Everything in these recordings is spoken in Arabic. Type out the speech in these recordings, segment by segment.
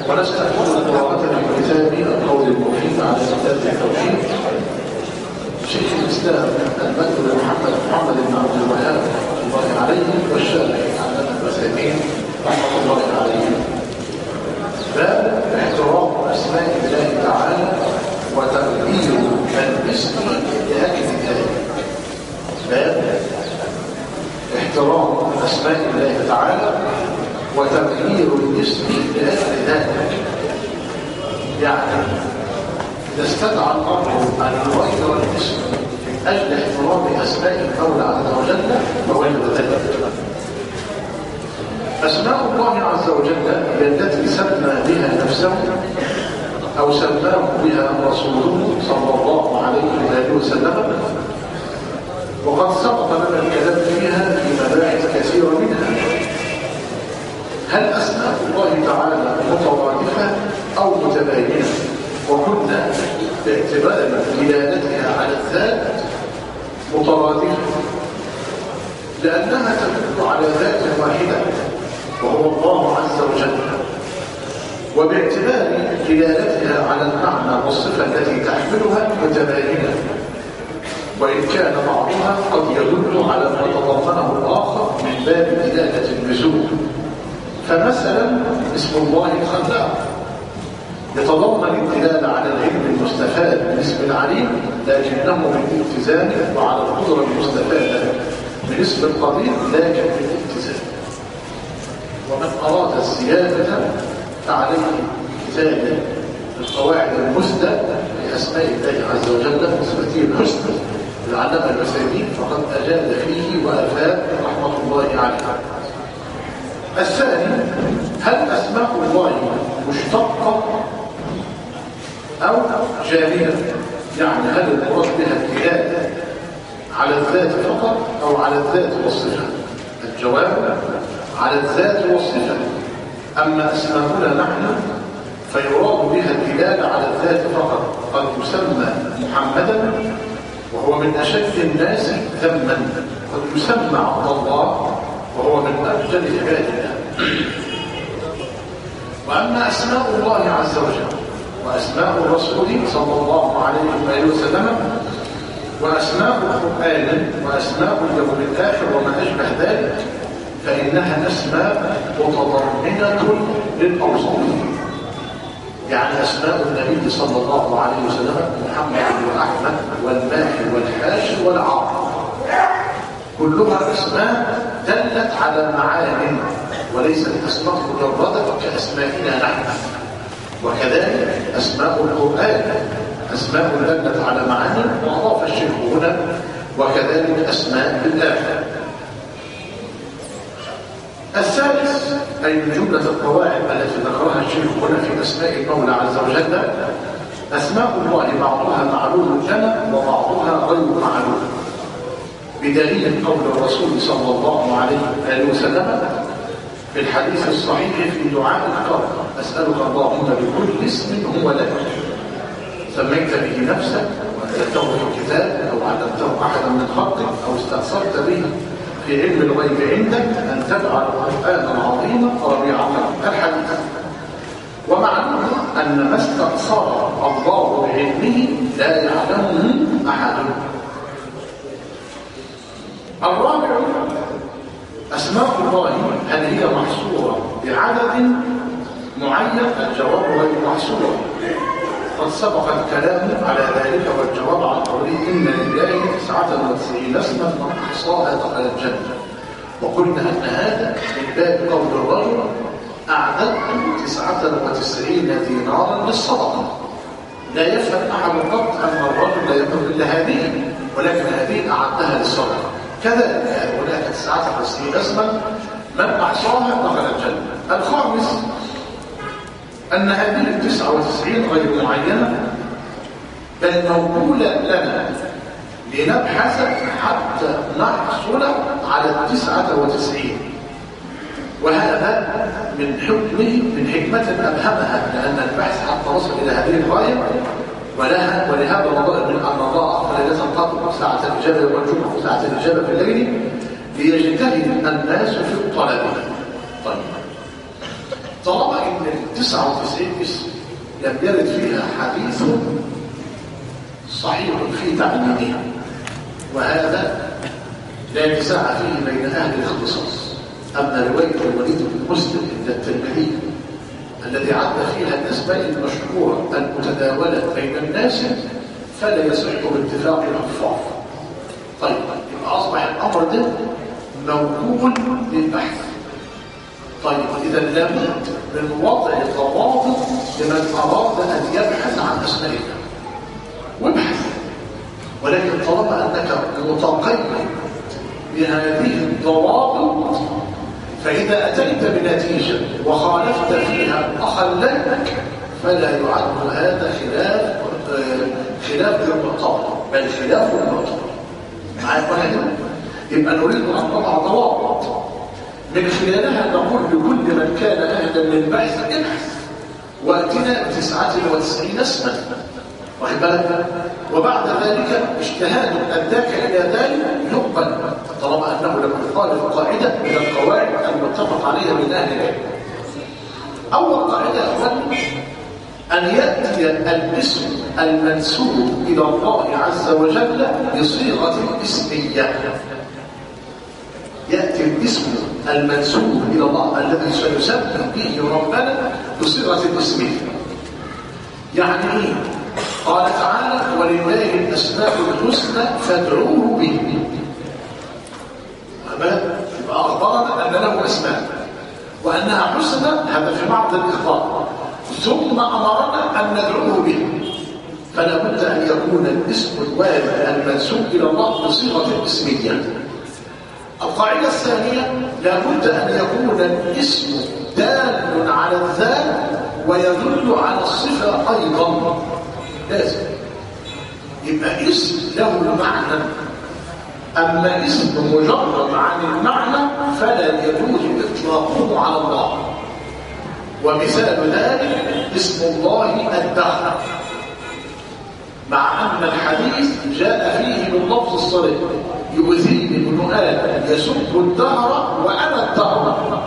ونستكمل قراءة الكتاب القول المفيد على كتاب التوحيد شيخ الإسلام المدعو محمد بن عبد الوهاب رحمة الله عليه والشافعي علامة العثيمين رحمة الله عليه. باب احترام أسماء الله تعالى وتقدير الاسم لأجل ذلك. باب احترام أسماء الله تعالى وتغيير الاسم لأجل ذلك. يعني إذا استدعى الأمر أن يغير الاسم من أجل احترام أسماء المولى عز وجل فوجب ذلك. أسماء الله عز وجل هي التي سمى بها نفسه أو سماه بها رسوله صلى الله عليه وآله وسلم، وقد سبق لنا الكلام فيها في مباحث كثيرة منها. هل أسماء الله تعالى مترادفة أو متباينة؟ وقلنا باعتبار دلالتها على الذات مترادفة لأنها تدل على ذات واحدة وهو الله عز وجل، وباعتبار دلالتها على المعنى والصفة التي تحملها متباينة، وإن كان بعضها قد يدل على ما تضمنه الآخر من باب دلالة اللزوم. فمثلا اسم الله الخلاق يتضمن الدلالة على العلم المستفاد من اسم العليم لكنه بالالتزام، وعلى القدرة المستفادة من اسم القدير لكن بالالتزام. ومن أراد الزيادة فعليه كتاب القواعد المثلى لأسماء الله عز وجل بصفته الحسنى للعلامة العثيمين فقد أجاد فيه وأفاد رحمة الله عليه. الثاني، هل أسماء الله مشتقة أو جامدة؟ يعني هل المراد بها الدلالة على الذات فقط أو على الذات والصفة؟ الجواب على الذات والصفة. أما أسماؤنا نحن فيراد بها الدلالة على الذات فقط. قد يسمى محمدا وهو من أشد الناس ذما، قد يسمى عبد الله وهو من أفجر عبادنا. وأما أسماء الله عز وجل وأسماء الرسول صلى الله عليه وآله وسلم وأسماء القرآن وأسماء اليوم الآخر وما أشبه ذلك فإنها أسماء متضمنة للأوصاف. يعني أسماء النبي صلى الله عليه وسلم محمد وأحمد والماحي والحاشر والعاقب كلها أسماء دلت على معان وليست أسماء مجردة كأسمائنا نحن. وكذلك أسماء القرآن أسماء دلت على معاني وأضاف الشيخ هنا وكذلك أسماء الآخر. الثالث أي من جملة القواعد التي ذكرها الشيخ هنا في أسماء المولى عز وجل أسماء الله بعضها معلوم لنا وبعضها غير معلوم، بدليل قول الرسول صلى الله عليه وآله وسلم في الحديث الصحيح في دعاء القرب: أسألك اللهم بكل اسم هو لك سميت به نفسك وأنزلته في كتاب أو علمته أحدا من خلقك أو استأثرت به في علم الغيب عندك أن تجعل القرآن العظيم ربيع قلبي. الحديث. ومعلوم أن ما استأثر الله بعلمه لا يعلمه أحد. الرابع، أسماء الله هل هي محصورة بعدد معين؟ الجواب غير محصورة. قد سبق الكلام على ذلك والجواب عن قوله إن لله 99 اسما من أحصاها دخل الجنة. وقلنا أن هذا من باب قول الرجل أعددت 99 دينارا للصدقة. لا يفهم أحد قط أن الرجل لا يقول إلا هذه، ولكن هذه أعدها للصدقة. كذلك هناك 99 اسما من أحصاها دخل الجنة. الخامس، أن هذه 99 غير معينة بل موجودة لنا لنبحث حتى نحصل على 99. وهذا من حكمة أبهمها لأن البحث حتى وصل إلى هذه الغاية ولهذا نظر من أن الله أخبر ليس القدر ساعة الإجابة والجمعة وساعة الإجابة في الليل ليجتهد الناس في الطلب. طيب طالما ان 99 اسم لم يرد فيها حديث صحيح في تعليمها، وهذا لا نزاع فيه بين اهل الاختصاص. اما روايه الوليد بن مسلم عند الترمذي الذي عد فيها الاسماء المشهوره المتداوله بين الناس فلا يصح باتفاق الحفاظ. طيب يبقى اصبح الامر ده موكول للبحث. طيب اذا لابد من وضع ضوابط لمن اراد ان يبحث عن اسماء الله وابحث، ولكن طالما انك متقيد بهذه الضوابط فاذا اتيت بنتيجه وخالفت فيها اخا لك فلا يعد هذا خلاف المعتبر، بل خلاف المعتبر. معايا واحد؟ يبقى نريد ان نضع ضوابط من خلالها نقول لكل من كان اهلا للبحث ابحث واتنا ب99 اسما، واخد بالك؟ وبعد ذلك اجتهاد اداك الى ذلك يقبل طالما انه لم يخالف قاعده من القواعد المتفق عليها بين اهل العلم. اول قاعده ان ياتي الاسم المنسوب الى الله عز وجل بصيغه اسميه. ياتي الاسم المنسوب الى الله الذي سنسمي به ربنا بصيغه اسميه. يعني ايه؟ قال تعالى ولله الاسماء الحسنى فادعوه به. يبقى اخبرنا ان له اسماء وانها حسنى، هذا في بعض الاخبار، ثم امرنا ان ندعوه به. فلا بد ان يكون الاسم الوارد المنسوب الى الله بصيغه اسميه. القاعده الثانيه لا بد ان يكون الاسم دال على الذات ويدل على الصفه ايضا. لازم يبقى اسم له معنى، اما اسم مجرد عن المعنى فلا يجوز اطلاقه على الله. ومثال ذلك اسم الله الدهر، مع ان الحديث جاء فيه باللفظ الصريح يؤذيني ابن ادم يسب الدهر وانا الدهر،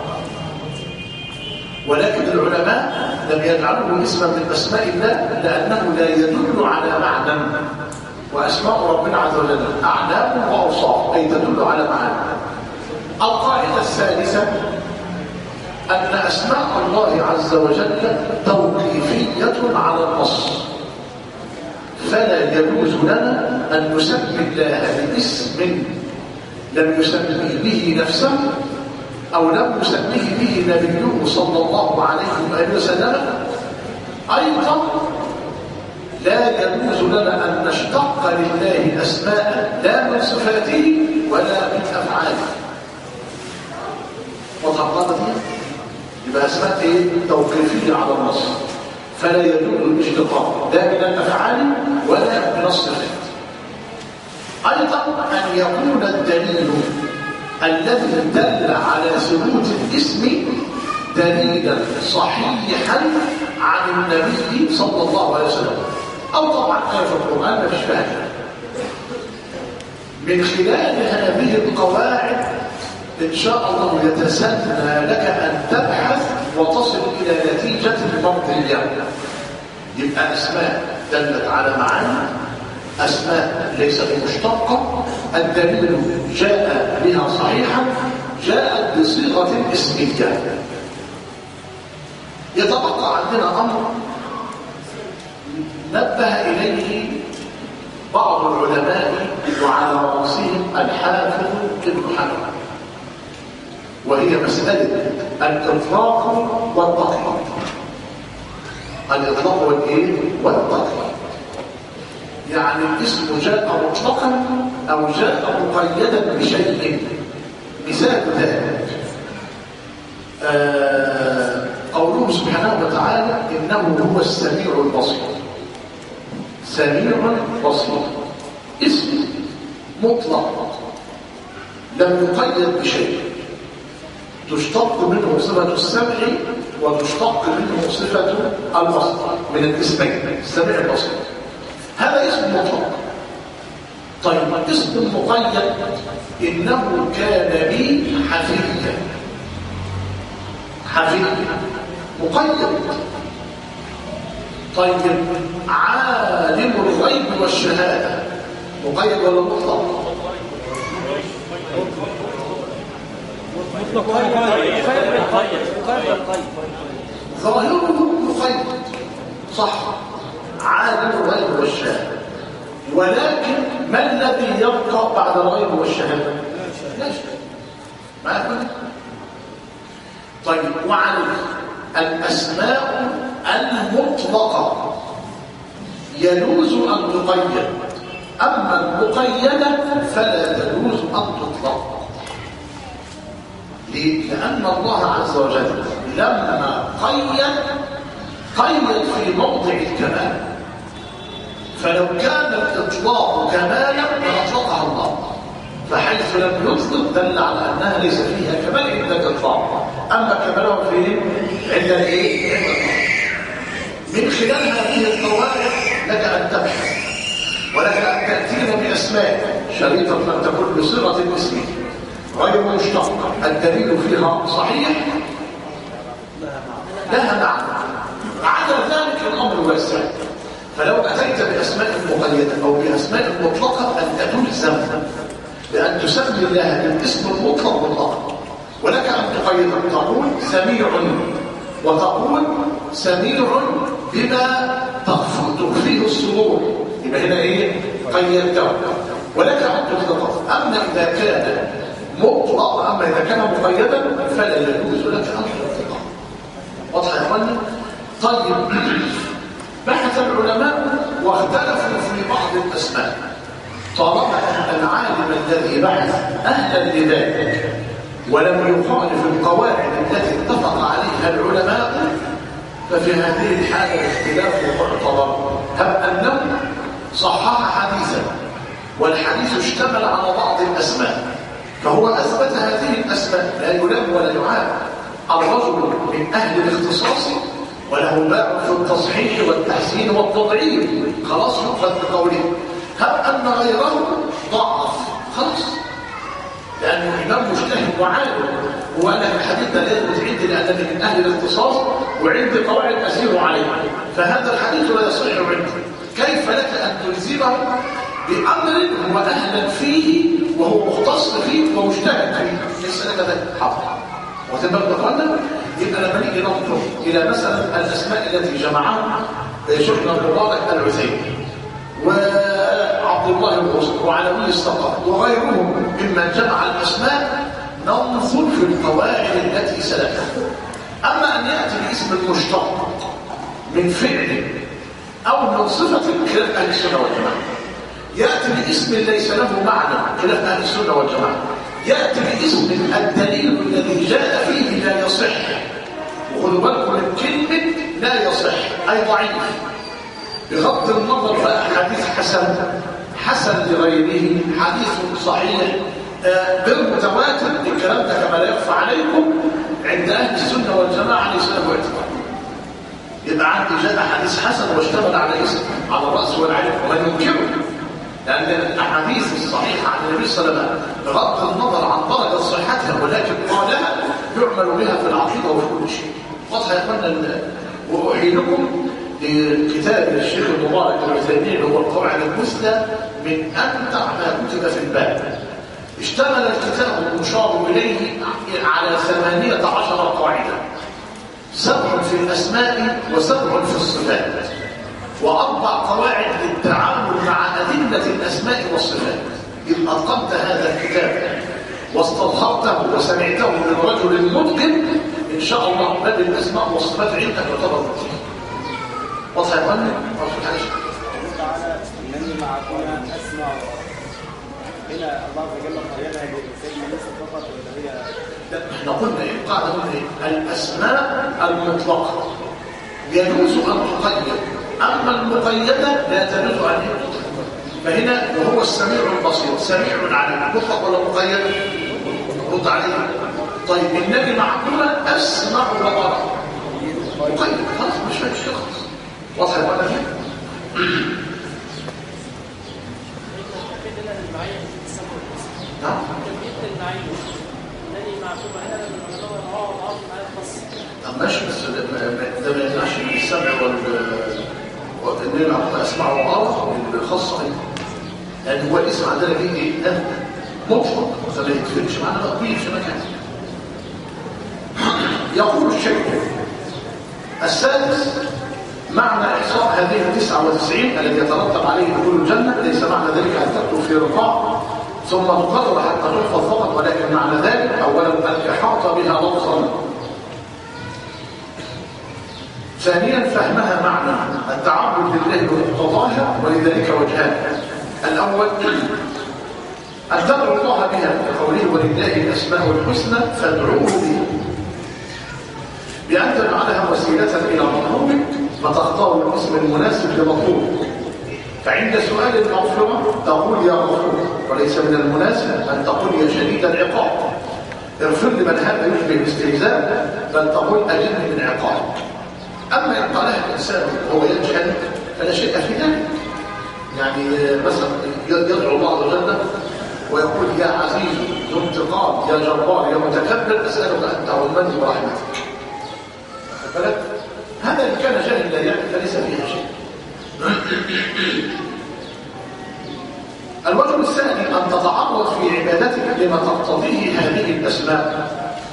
ولكن العلماء لم يجعلوه اسما من اسماء الله لانه لا يدل على معنى، واسماء ربنا عز وجل اعلام واوصاف اي تدل على معنى. القاعده الثالثه ان اسماء الله عز وجل توقيفيه على النص، فلا يجوز لنا ان نسمي الله باسم لم يسميه به نفسه او لم يسميه به نبيه صلى الله عليه واله وسلم. ايضا لا يجوز لنا ان نشتق لله اسماء لا من صفاته ولا من افعاله. وتعقد دي يبقى اسماء توقيفيه على النص، فلا يجوز الاشتقاق لا من الافعال ولا من الصفات. ايضا ان يكون الدليل الذي دل على ثبوت الاسم دليلا صحيحا عن النبي صلى الله عليه وسلم، او طبعا آية في القرآن ما فيش فيها. من خلال هذه القواعد ان شاء الله يتسنى لك ان تبحث وتصل الى نتيجة مرضية. يبقى اسماء دلت على معاني، اسماء ليست مشتقة، الدليل جاء بها صحيحا، جاءت بصيغة اسمية. يتبقى عندنا امر نبه اليه بعض العلماء وعلى راسهم الحافظ ابن حجر، وهي مسألة الإطلاق والتقييد. الإطلاق والتقييد يعني الاسم جاء مطلقا أو جاء مقيدا بشيء. مثال ذلك قوله سبحانه وتعالى إنه هو السميع البصير. سميع بصير اسم مطلق لم يقيد بشيء، تشتق منه صفة السمع وتشتق منه صفة البصر من الاسمين السميع البصير. هذا اسم مطلق. طيب اسم مقيد إنه كان بي حفيا. حفيا مقيد. طيب عالم الغيب والشهادة مقيد ولا مطلق؟ ظاهره مقيد صح، عالم الغيب والشهادة، ولكن ما الذي يبقى بعد الغيب والشهادة؟ لا شيء. معاك؟ طيب وعليه الأسماء المطلقة يجوز أن تقيد، أما المقيدة فلا يجوز أن تطلق. ليه؟ لأن الله عز وجل لما قيد في موضع الكمال، فلو كان الإطلاق كمالا لأطلقها الله، فحيث لم يطلق دل على أنها ليس فيها كمال إلا الإطلاق. أما كمالها فين؟ عند الإيه؟ عند الله. من خلال هذه القواعد لك أن تبحث ولك أن تأتينا بأسماء شريطة لم تكن بصيغة الاسم غير مشتق الدليل فيها صحيح لها معنى. عدا ذلك الأمر واسع، فلو أتيت بأسماء مقيدة أو بأسماء مطلقة أنت تلزم بأن تسمي الله بالاسم المطلق مطلقا، ولك أن تقيد تقول سميع وتقول سميع بما تخفيه الصدور، يبقى هنا ايه؟ قيدته، ولك ان تطلقه. اما اذا كان مطلق، اما اذا كان مقيدا فلا يجوز لك ان تطلقه. واضح يا اخوانا؟ طيب بحث العلماء واختلفوا في بعض الاسماء، طالما ان العالم الذي بحث اهلا لذلك ولم يخالف القواعد التي اتفق عليها العلماء، ففي هذه الحالة الاختلاف معتبر. هب أنه صحح حديثا والحديث اشتمل على بعض الأسماء، فهو أثبت هذه الأسماء لا يلام ولا يعاب. الرجل من أهل الاختصاص وله باع في التصحيح والتحسين والتضعيف، خلاص يؤخذ بقوله. هب أن غيره ضعف، خلاص، لأنه إمام مجتهد وعالم، وأنا الحديث لا يثبت عندي لأنني من أهل الاختصاص وعندي قواعد أسير عليها، فهذا الحديث لا يصح عندي. كيف لك أن تلزمه بأمر هو أهلا فيه وهو مختص فيه ومجتهد فيه؟ ليس لك ذلك حق. وتبقى قلنا يبقى لما نيجي ننظر إلى مثلا الأسماء التي جمعها شيخنا المبارك العثيمين وعبد الله الغصن وعلوي الثقفي وغيرهم ممن جمع الأسماء، ننظر في القواعد التي سلكها. أما أن يأتي باسم المشتق من فعل أو من صفة خلاف أهل السنة والجماعة، يأتي باسم ليس له معنى خلاف أهل السنة والجماعة، يأتي باسم الدليل الذي جاء فيه لا يصح. وخذوا بالكم من كلمة لا يصح أي ضعيف، بغض النظر بقى حديث حسن لغيره، حديث صحيح غير متواتر، الكلام ده كما لا يخفى عليكم عند اهل السنه والجماعه ليس له اعتبار. يبقى عندي جاء حديث حسن واشتمل على اسم على الراس والعين ومن ينكره، لان الاحاديث الصحيحه عن النبي صلى الله عليه وسلم بغض النظر عن درجه صحتها ولكن قالها يعمل بها في العقيده وفي كل شيء. واضح يا اخوانا؟ واحيلكم لكتاب الشيخ المبارك العثيمين هو القواعد المثلى من امتع ما كتب في الباب. اشتمل الكتاب المشار اليه على 18 قاعده، 7 في الاسماء و7 في الصفات، و4 قواعد للتعامل مع ادله الاسماء والصفات. إذ أتقنت هذا الكتاب واستظهرته وسمعته من رجل متقن، ان شاء الله باب الاسماء والصفات عندك يعتبر متقن. واضح يا فندم؟ تعالى انني معكم اسمع هنا الله عز وجل قيدها بسيدنا يوسف فقط ولا هي؟ احنا قلنا ايه؟ قاعده قلنا ايه؟ الاسماء المطلقه يجوز ان تقيد، اما المقيده لا تجوز ان تطلق. فهنا وهو السميع البصير، سميع عليم، مطلق ولا مقيد؟ رد عليه. طيب النبي معكم اسمع وارى، مقيد، خلاص مش فاهم شيء خالص. واضح يا فندم؟ نعم. طب ماشي، بس ما أسمع وأرى الخاصة لأن هو الاسم عندنا فيه إيه؟ مطلق فما يتفرقش معنا تطبيق في مكان. يقول الشيخ السادس معنى إحصاء هذه 99 الذي يترتب عليه دخول الجنة ليس معنى ذلك أن تكتب في رقاع ثم تقرر حتى تحفظ فقط، ولكن معنى ذلك أولا الإحاطة بها لفظا، ثانيا فهمها معنى التعبد لله بمقتضاها، ولذلك وجهان: الأول أن تدعو الله بها بقوله ولله الأسماء الحسنى فادعوه بها، بأن تجعلها وسيلة إلى مطلوبك فتختار الاسم المناسب لمطلوبك، فعند سؤال المغفرة تقول يا غفور، وليس من المناسب أن تقول يا شديد العقاب اغفر لمن هذا يشبه الاستهزاء، بل تقول أجرني من عقاب. أما إن قالها الإنسان وهو يجهل فلا شيء في ذلك، يعني مثلا يدعو الله عز وجل ويقول يا عزيز ذو انتقام يا جبار يا متكبر أسألك أن تعمني برحمتك. فلك هذا إن كان جاهل لا يعرف فليس فيها شيء. الوجه الثاني أن تتعرض في عبادتك لما تقتضيه هذه الأسماء،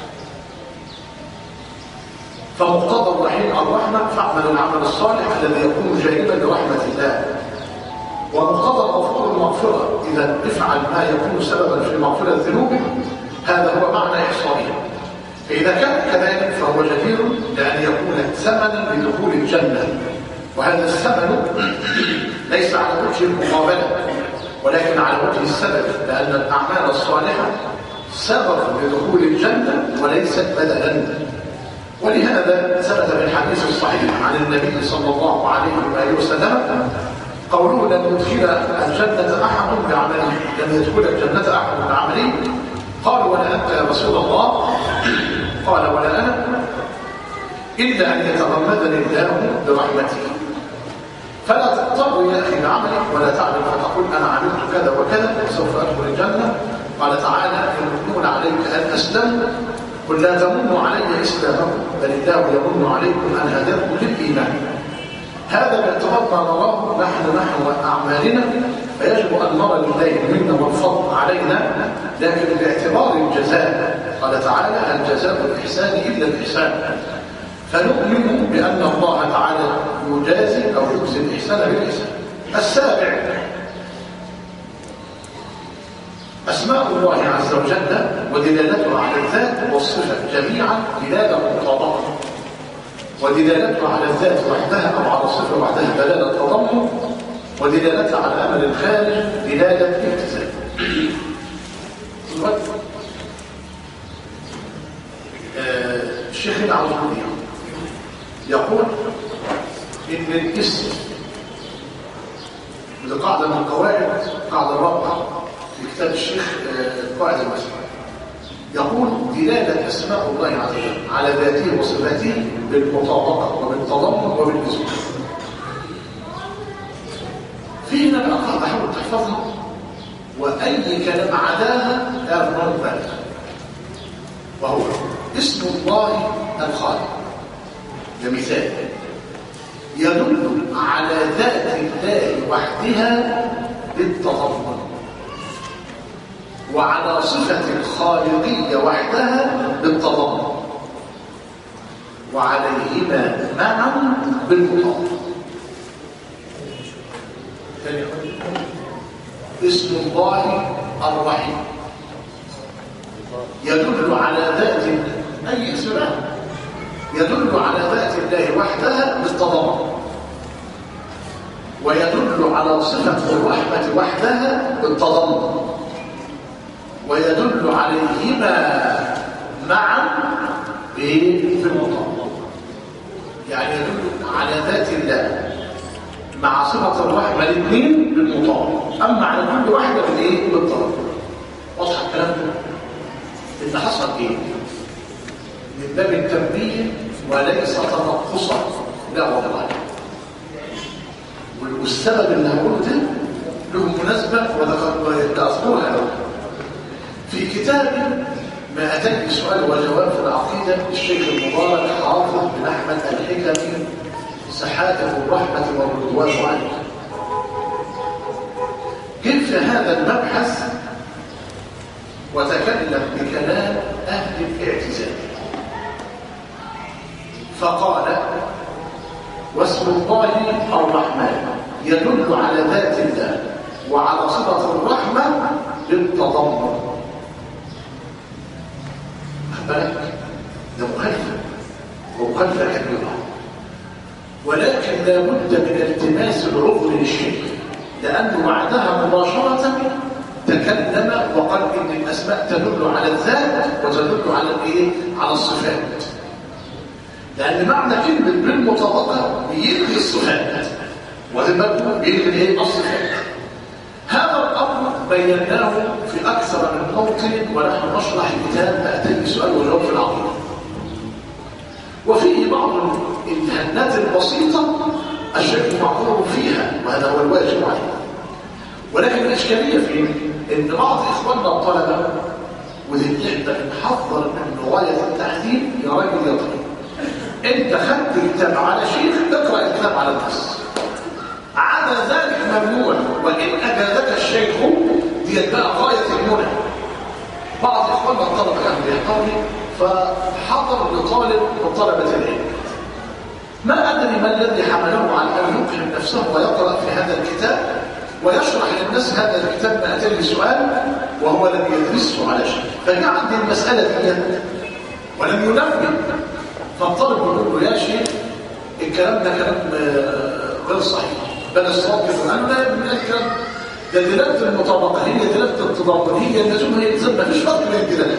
فمقتضى الرحيم الرحمة فاعمل العمل الصالح الذي يكون جانبا لرحمة الله، ومقتضى الغفور المغفرة إذا افعل ما يكون سببا في مغفرة ذنوبك، هذا هو معنى إحصائها. فإذا كان كذلك فهو جدير لأن يكون ثمنا لدخول الجنة، وهذا الثمن ليس على وجه المقابلة ولكن على وجه السبب، لأن الأعمال الصالحة سبب لدخول الجنة وليست بدلا. ولهذا ثبت في الحديث الصحيح عن النبي صلى الله عليه وآله وسلم قوله لن يدخل الجنة أحد بعمله، لن يدخل الجنة أحد بعمله. قالوا ولا أنت يا رسول الله؟ قال ولا أنا إلا أن يتغمدني الله برحمته. فلا تضطر يا أخي بعملك ولا تعمل فتقول أنا عملت كذا وكذا سوف أدخل الجنة. قال تعالى يمنون عليك أن أسلموا قل لا تمنوا علي إسلامكم بل الله يمن عليكم أن هداكم للإيمان. هذا باعتبار ما نراه نحن وأعمالنا، فيجب أن نرى لله المنة والفضل علينا، لكن باعتبار الجزاء قال تعالى هل جزاء الإحسان إلا الإحسان، فنؤمن بأن الله تعالى يجازي أو يجزي الإحسان بالإحسان. السابع أسماء الله عز وجل ودلالته على الذات والصفة جميعا دلالة مطابقة، ودلالته على الذات وحدها أو على الصفة وحدها دلالة تضمن، ودلالته على أمل الخارج دلالة التزام. الشيخ العظمي يقول إن الاسم لقاعدة من القواعد، قاعدة رابعة في كتاب الشيخ قاعدة المسلم، يقول دلالة أسماء الله عز وجل على ذاته وصفاته بالمطابقة وبالتضمن وباللزوم. في هنا الأقل أحاول تحفظها، وأي كلام عداها يرمون ذلك، وهو اسم الله الخالق كمثال يدل على ذات الله وحدها بالتضمن، وعلى صفة الخالقية وحدها بالتضمن، وعليهما معا بالمطابقة. اسم الله الرحيم يدل على ذات أي اسم له يدل على ذات الله وحدها بالتضمن، ويدل على صفة الرحمة وحدها بالتضمن، ويدل عليهما معا بالمطابقة. يعني يدل على ذات الله مع صفة الرحمة الاثنين بالمطابقة، أما على كل واحدة بالتضمن. واضح الكلام ده؟ اللي حصل ايه؟ من باب التنبيه وليس تنقصا، لا والله. والسبب اللي هقوله ده له مناسبة وذكرها له في كتاب 200 سؤال وجواب في العقيدة للشيخ المبارك حافظ بن أحمد الحكمي سحائق الرحمة والرضوان عليه. كيف هذا المبحث وتكلم بكلام أهل الاعتزال فقال: واسم الله الرحمن يدل على ذات الله وعلى صفة الرحمة بالتضمن. بالك ده مخالفة كبيرة، ولكن لا بد من التماس العذر للشيخ، لأنه بعدها مباشرة تكلم وقال إن الأسماء تدل على الذات وتدل على الإيه؟ على الصفات. لأن معنى كلمة بالمطابقة بيلغي الصفات، وذلك بيلغي إيه؟ الصفات. هذا الأمر بيناه في أكثر من موطن، ونحن نشرح كتاب أتي سؤال وجواب في العقيدة، وفيه بعض الهنات البسيطة الشيخ معذور فيها، وهذا هو الواجب عليه. ولكن الإشكالية في إن بعض إخواننا الطلبة وذي إحنا نحضر من غاية التحذير يا راجل يا طيب، أنت خدت كتاب على شيخ اقرأ الكتاب على الناس، عدا ذلك ممنوع، وإن أجازك الشيخ دي بقى غاية المنى. بعض إخواننا الطلبة كانوا بيحضرني فحضر لطالب من طلبة العلم، ما أدري ما الذي حمله على أن يقيم نفسه ويقرأ في هذا الكتاب ويشرح للناس هذا الكتاب ما أتى سؤال وهو لم يدرسه على شيء، فجاء عندي المسألة دي ولم ينبه، فالطالب يقول له: يا شيخ الكلام ده كلام غير صحيح، بل الصواب يقول من الكلام ده دلالة المطابقة هي دلالة التضامن، هي اللزوم، هي الزم، ما فيش فرق بين الدلالات.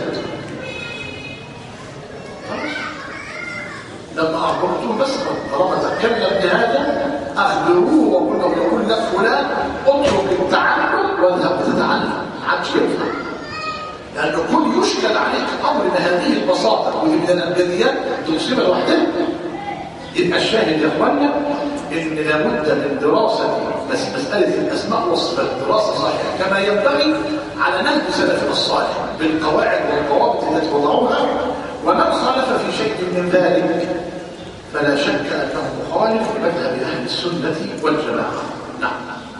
لما أخبرتهم بس طالما تكلم بهذا أخبروه وقل لك فلان اترك التعلم واذهب تتعلم، عادش يفهم، لأن كل يشكل عليك أمر من هذه البساطة ومن الأبجديات تصيب لوحدها. يبقى الشاهد يا إخواننا إن لابد من دراسة مسألة الأسماء والصفات دراسة صحيحة كما ينبغي على نهج سلفنا الصالح بالقواعد والضوابط التي وضعوها، ومن خالف في شيء من ذلك فلا شك أنه مخالف لمذهب أهل السنة والجماعة. نعم.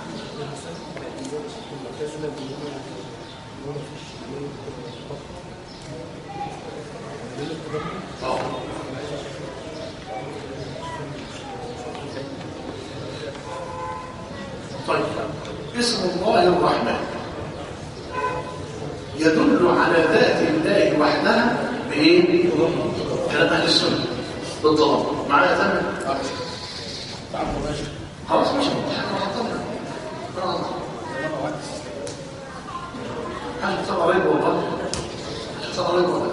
طيب، اسم الله الرحمن يدل على ذات الله وحدها بايه؟ كلام اهل السنه بالضبط. معايا تمام؟ خلاص ماشي. هل صار قريب والله؟ صار قريب والله؟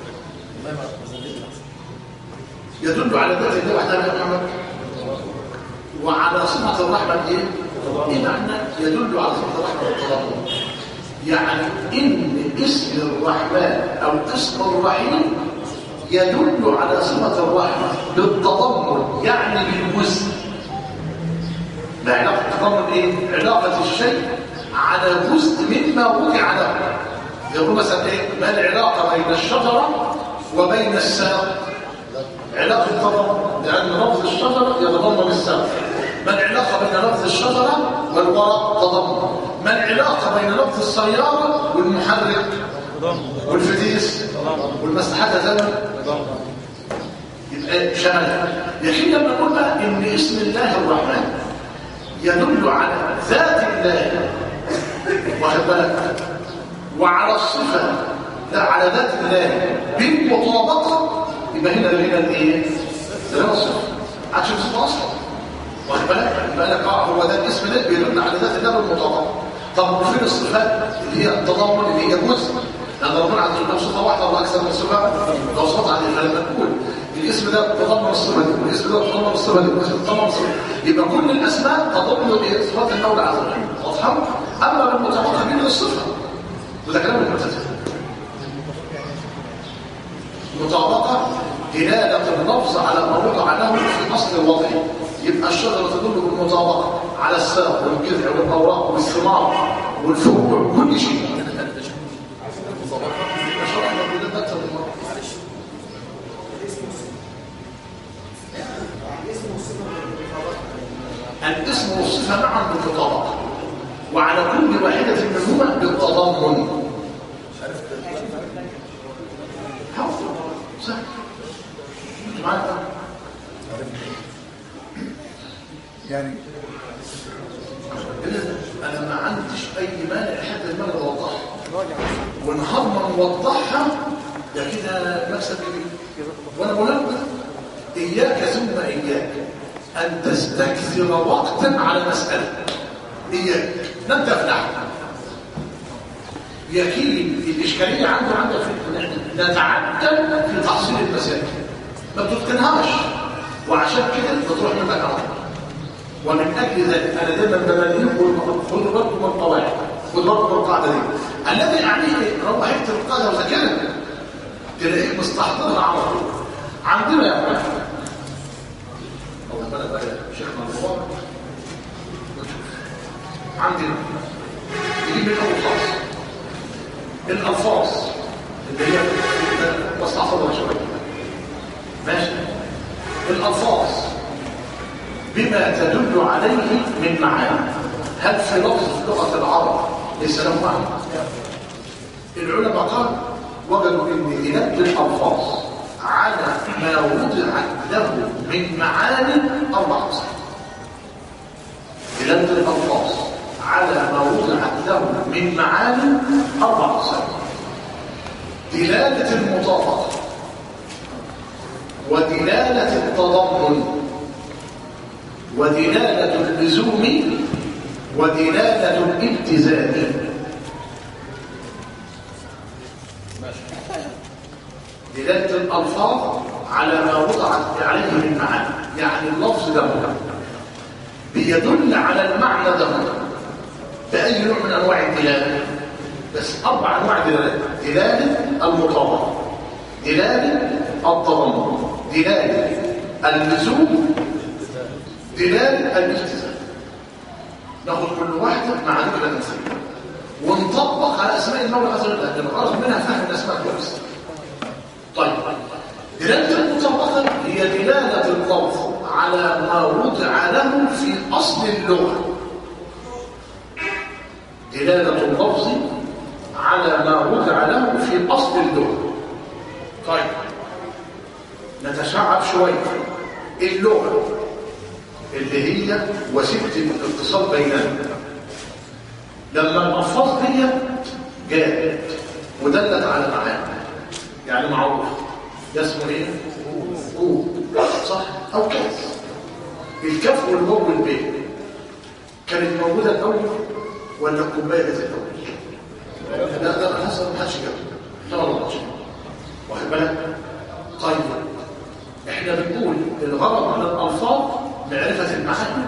يدل على ذات الله وحدها يا محمد وعلى صفه الرحمه ايه؟ ايه معنى يدل على صفه الرحمه والتضامن؟ يعني ان اسم الرحمن او اسم الرحيم يدل على صفه الرحمه بالتضمن، يعني بالوزن. ما علاقه التضمن ايه؟ علاقه الشيء على جزء مما وضع له. يقول مثلا ايه؟ ما العلاقه بين الشجره وبين الساق؟ علاقه التضمن، لان لفظ الشجره يتضمن الساق. ما العلاقه بين لفظ الشجره والورق؟ تضمن. ما العلاقه بين لفظ السياره والمحرك والفتيس والمساحات زمن؟ يبقى شمل. لكن لما قلنا ان اسم الله الرحمن يدل على ذات الله واخد بالك وعلى الصفه لا على ذات الله بالمطابقه، يبقى هنا الايه؟ ده الصفه عشان الصفه اصلا واخد بالك. يبقى لك هو ده الاسم ده بيدل على ذات الله بالمطابقه. طب وفين الصفات اللي هي التضمن اللي هي جزء؟ لان ربنا عز وجل صفه واحده واكثر من صفه لو صفات عليه، فلما نقول الاسم ده تضمن الصفه دي والاسم ده تضمن الصفه دي والاسم ده تضمن الصفه دي، يبقى كل الاسماء تضمن صفات المولى عز وجل. واضحه؟ اما بالمطابقه بين الصفه وده كلام المعتزله. مطابقه دلاله اللفظ على ما وضع له في اصل الوضع. يبقى الشجره تدل بالمطابقه على الساق والجذع والاوراق والثمار والفروع كل شيء. الاسم والصفة معا بالخطاب، وعلى كل واحدة منهما بالتضمن. سهل. انتوا معايا؟ يعني انا ما عنديش اي مانع لحد ما اوضحها، ونهار ما نوضحها ده كده مكسب كبير. وانا بقول لك اياك ثم اياك ان تستكثر وقتا على مساله. اياك لن تفلح. يكين الاشكاليه عندك في نتعدى في تحصيل المسائل، ما بتتقنهاش، وعشان كده بتروح منك على طول. ومن اجل ذلك انا دايما بمليك خذوا بالكم من القواعد، خذوا بالكم من القاعده دي. الذي عليه روح اكتب القاعده وذاكرها تلاقيك مستحضرها على طول. عندنا يا اخوان الله بالك بقى شيخنا المبارك، عندنا نجيب من اول خالص الالفاظ اللي هي مستحضرها شويه. ماشي. الالفاظ بما تدل عليه من معاني. هل في لفظ لغه العرب ليس له معنى؟ العلماء قالوا وجدوا ان دلالة الالفاظ على ما وضعت له من معاني 4 أقسام. دلالة الالفاظ على ما وضعت له من معاني 4 أقسام. دلالة المطابقة، ودلالة التضمن، ودلالة اللزوم، ودلالة الالتزام. دلالة الألفاظ على ما وضعت عليه من معاني، يعني اللفظ ده بيدل على المعنى ده بأي نوع من أنواع الدلالة؟ بس 4 أنواع دلالة: دلالة المطابقة، دلالة التضمن، دلالة اللزوم، دلالة الالتزام. ناخد كل واحدة مع ذكر الأمثلة ونطبق على أسماء المولى عز وجل، لأن الغرض منها فهم الأسماء كويس. طيب، دلالة المطابقة هي دلالة اللفظ على ما وضع له في أصل اللغة. دلالة اللفظ على ما وضع له في أصل اللغة. طيب، نتشعب شوية. اللغة اللي هي وسيلة الاتصال بيننا، لما الألفاظ دي جاءت ودلت على معاني، يعني معروف ده اسمه ايه؟ قول، صح؟ أو كاس. الكاف والواو والباء كانت موجودة الأول ولا الكوباية كانت الأول؟ لا حسب ما حدش جاب. لا والله واخد بالك؟ طيب، احنا بنقول الغرض من الألفاظ معرفة المعاني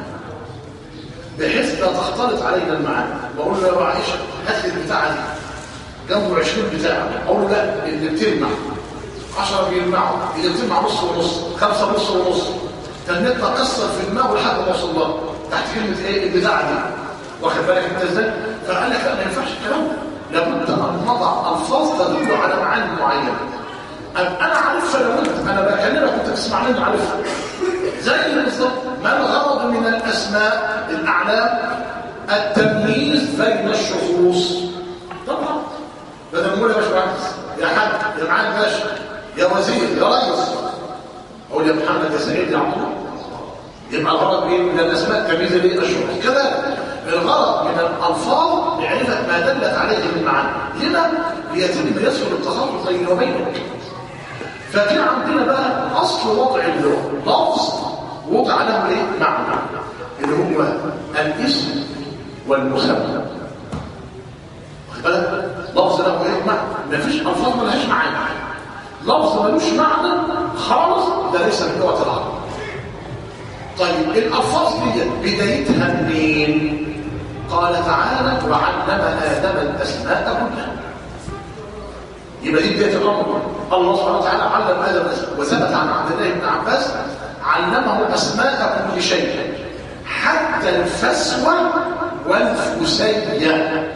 بحيث لا تختلط علينا المعاني. بقول له يا عائشة هات لي البتاعة دي جنبه 20 بتاعة، أقول له لا، اللي بتلمع 10 بيلمعوا، اللي بتلمع نص ونص، 5 نص ونص. تنبقى قصر في الماء لحد ما وصل لها تحت كلمة ايه؟ البتاعة دي. واخد بالك انت ازاي؟ فقال لك لا، ما ينفعش الكلام ده، لابد ان نضع الفاظ تدل على معاني معينة. انا عارفها، لو انا بكلمك انت تسمع مني عارفها زي بالظبط. ما الغرض من الاسماء الاعلام؟ التمييز بين الشخوص. طبعا بدل ما نقول يا باشمهندس، يا حاج، يا معالي باشا، يا وزير، يا ريس، اقول يا محمد، يا سعيد، يا عبد الله، يبقى الغرض ايه من الاسماء؟ تمييز الايه؟ الشخوص. كذلك الغرض من الالفاظ معرفه ما دلت عليه من معاني. لما؟ ليتم يسهل التخاطب بيني وبينك. فكان عندنا بقى اصل وضع اللغه، لفظ وضع له ايه؟ معنى، اللي هو الاسم والمسمى. واخد بالك؟ لفظ له ايه؟ معنى. مفيش الفاظ مالهاش معنى. لفظ ملوش معنى خالص ده ليس من لغه العرب. طيب، الالفاظ دي بدايتها منين؟ قال تعالى: وعلم آدم الاسماء كلها. يبقى دي بدايه الامر. الله سبحانه وتعالى علم آدم الاسماء، وثبت عن عبد الله بن عباس: علمه اسماء كل شيء حتى الفسوه والفسيه.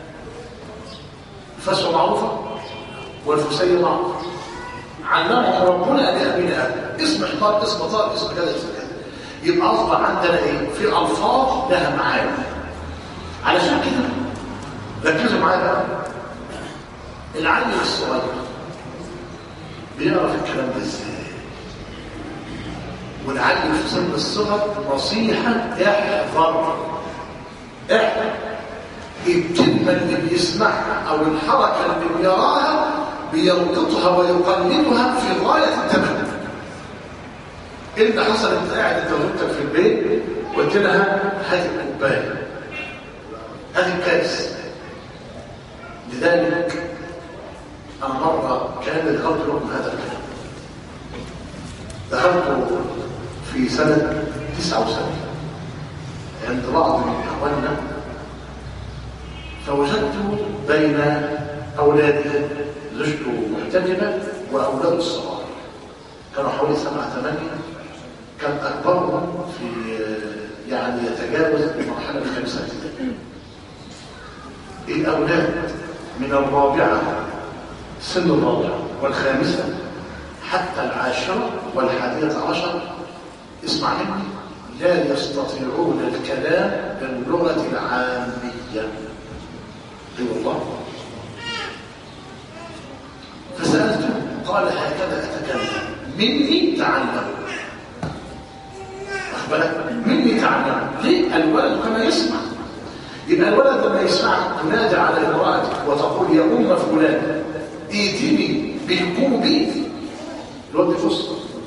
الفسوه معروفه والفسيه معروفه. علمهم ربنا لأبناء آدم، اسم حمار، اسم طار، اسم كذا، اسم كذا. يبقى اصبح عندنا ايه؟ في الفاظ لها معاني. علشان كده ركزوا معايا بقى، العيل الصغير بيعرف الكلام ده ازاي؟ والعيل في سن الصغر نصيحه احذر الكلمه اللي بيسمعها او الحركه اللي بيراها بيلقطها ويقلدها في غايه التمام. ايه اللي حصل؟ انت قاعد انت وزوجتك في البيت قلت لها هات الكوبايه، هات الكاس. لذلك انا مره كان دخلت لكم هذا الكلام، دخلت في سنه 79 عند بعض من اخواننا، فوجدت بين اولادي زوجته محتجبه واولاده الصغار كانوا حوالي 7-8، كان اكبرهم في يعني يتجاوز المرحله الخامسه ابتدائي. الاولاد من الرابعه، سن الرابعه والخامسه حتى العاشره والحادية عشر، اسمع مني، لا يستطيعون الكلام باللغه العاميه. اي والله. فسالته قال هكذا اتكلم، مني تعلم. أخبرك مني تعلم. ليه؟ الولد كما يسمع. يبقى الولد لما يسمع تنادى على امرأتك وتقول يا أم فلان ائتني بالكوب، الولد يفصل.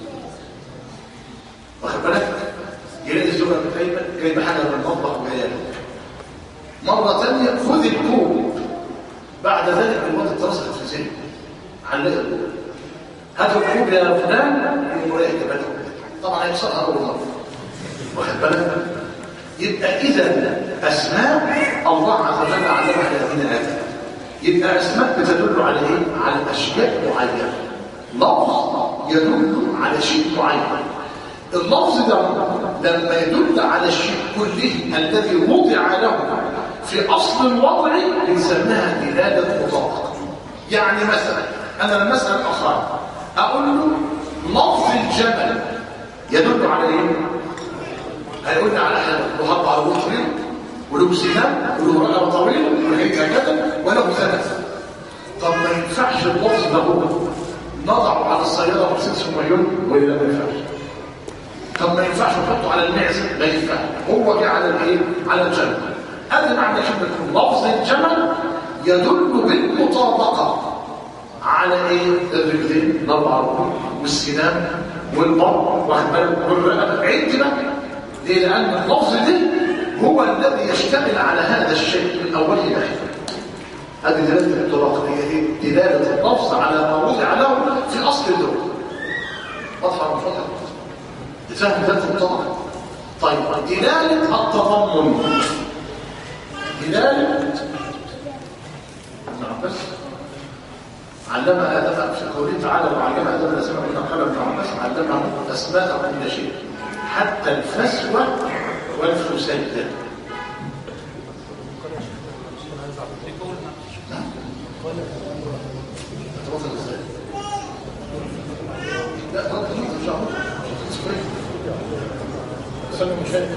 واخبرك يلاقي الزوجة جايبه حاجة من المطبخ وجايه لك. مرة ثانية خذ الكوب. بعد ذلك الولد اترسخت في ذهنه، علق الكوب، هات الكوب يا فلان، يقوم رايح جبهته طبعا هيكسرها اول مره. واخد بالك؟ يبقى اذا اسماء الله عز وجل علمها الذين اتوا، يبقى اسماء بتدل على ايه؟ على اشياء معينه. لفظ يدل على شيء معين. اللفظ ده لما يدل على الشيء كله الذي وضع له في اصل الوضع بنسميها دلاله مطابقه. يعني مثلا انا لما اسال اخر اقول له لفظ الجمل يدل على ايه؟ هيقول لي على حاجه، له اربع رجول طويل وله سنان وله رقبه طويل وهيك كذا وله ثلاث. طب ما ينفعش اللفظ ده هو نضعه على السياره مرسيدس مليون ولا ما ينفعش؟ طب ما ينفعش نحطه على المعزه؟ ما ينفعش. هو جه على الايه؟ على الجمل. هذا معنى كلمه لفظ الجمل يدل بالمطابقه على ايه؟ الرجلين الاربع رجول والسنان والبطن والرقبه. عد بقى ليه؟ لان اللفظ ده هو الذي يشتمل على هذا الشيء من اوله الى اخره. هذه دلاله الطلاق، هي ايه؟ دلاله اللفظ على ما وضع له في اصل اللغه. واضحه مش واضحه؟ تفهم دلاله الطلاق. طيب دلاله التضمن، دلاله بس علم آدم في قوله تعالى وعلم آدم الأسماء كلها، قال ابن عباس علمه أسماء كل شيء حتى الفسوة والفسيدة. لا تفضل ان شاء الله. سلم مشاهد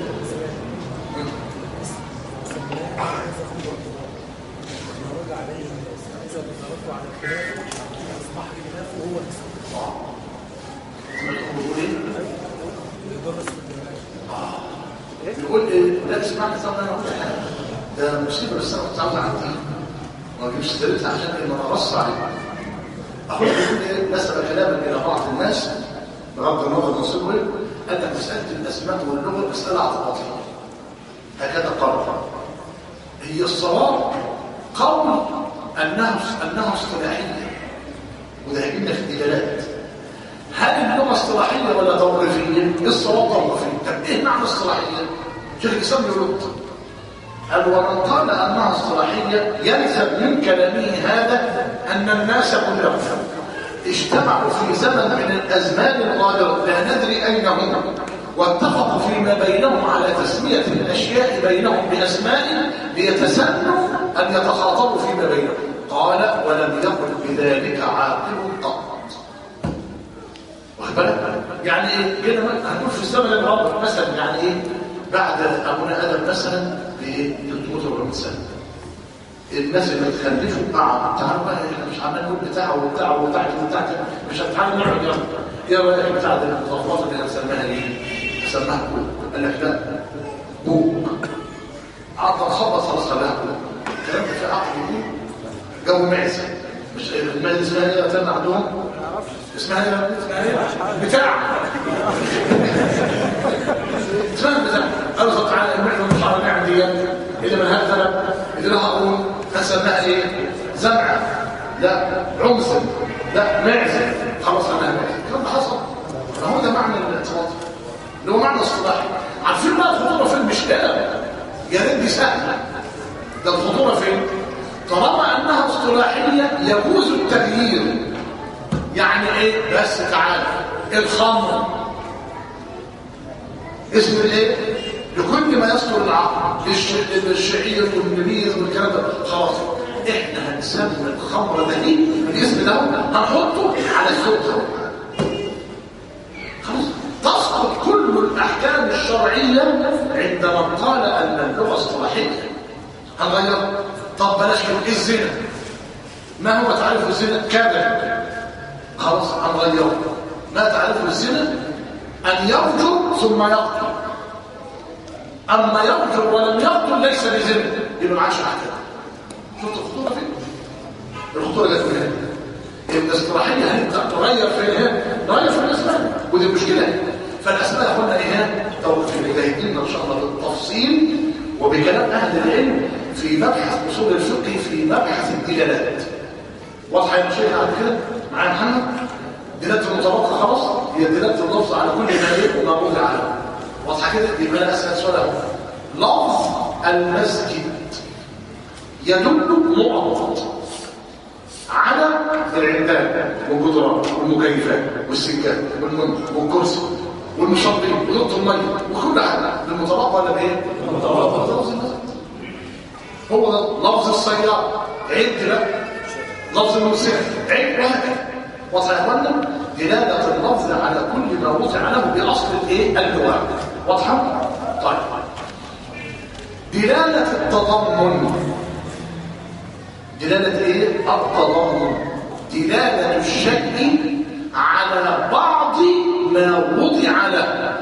يقول لا اسمعني صدق انا اقول حاجه ده مصيبه، بس انا كنت عاوز اعديها ما اجيبش سيرتها عشان ما ابص عليها. اخويا بيقول نسب كلاما الى بعض الناس بغض النظر نصيبه انك مساله الاسماء واللغه مساله اعتقاديه. هكذا قال هي الصواب قول انه اصطلاحيه، وده هيجيبنا في الدلالات. هل اللغه اصطلاحيه ولا توقيفيه؟ الصواب توقيفيه. طب ايه معنى اصطلاحيه؟ شيخ الاسلام يرد قال ومن قال انها اصطلاحيه يلزم من كلامه هذا ان الناس كلهم اجتمعوا في زمن من الازمان الغابره لا ندري اين هم، واتفقوا فيما بينهم على تسميه الاشياء بينهم باسماء ليتسنوا ان يتخاطبوا فيما بينهم. قال ولم يقل بذلك عاقل قط. واخد بالك؟ يعني ايه هنقول في الزمن المعاصر مثلا يعني ايه بعد ابونا ادم مثلا ب 340 سنه الناس اللي بتخلفوا تعالوا بقى احنا مش عمالين نقول بتاعه وبتاعه وبتاعته مش هنتعلم نقعد جنب ايه رايك بتاع ده التطورات اللي هنسميها ايه؟ هنسميها بوك قال لك لا بوك عطى خبط خلاص خلاها بوك الكلام ده في عقل جو معزه مش المعزه اسمها ايه تاني عندهم؟ اسمها ايه؟ بتاع اسمها بتاع قالوا طب تعالى المعزه مش عارف نعمل دي اللي من هذا اللي لها قول هنسميها ايه؟ زمعه لا عمزه لا معزه خلاص انا معزه الكلام ده حصل هو ده معنى الارتباط اللي هو معنى اصطلاحي عارفين بقى الخطوره فين مش كده يا ريت دي سهله ده الخطوره فين؟ طالما انها اصطلاحيه يجوز التغيير يعني ايه بس تعالى الخمر اسم الايه لكل ما يصدر العقل الشعير والنبيذ والكلام ده خلاص احنا هنسمي الخمر ده دي الاسم ده هنحطه على السوق خلاص تسقط كل الاحكام الشرعيه عندما قال ان اللغه اصطلاحيه هنغير طب بلاش من الزنا ما هو تعريف الزنا كذا خلاص هنغيره ما تعريف الزنا ان يرجو ثم يقتل اما يرجو ولم يقتل ليس بزنا يبقى ما عادش احكام شفت الخطوره فين الخطوره جت من هنا الاصطلاحيه هنبدا نغير فين نغير في الاسماء ودي المشكله فالاسماء قلنا ايه توقف الهدايتين ان شاء الله بالتفصيل وبكلام اهل العلم في مبحث اصول الفقه في مبحث الدلالات واضحه يا شيخ عن كده معايا محمد دلاله المطابقه خلاص هي دلاله اللفظ على كل ما يليق وما وضع عليه واضحه كده يبقى انا اسال سؤال اهو لفظ المسجد يدل مؤقت على العمدان والجدران والمكيفات والسجاد والكرسي والمصلين ونقط الميه وكل حاجه بالمطابقه ولا بايه؟ بالمطابقه هو ده لفظ السياره عد بقى لفظ الموسيقى عد وهكذا واضح يا اخوانا دلاله اللفظ على كل ما وضع له باصل الايه اللغه واضحه طيب دلاله التضمن دلاله ايه التضمن دلاله الشيء على بعض ما وضع له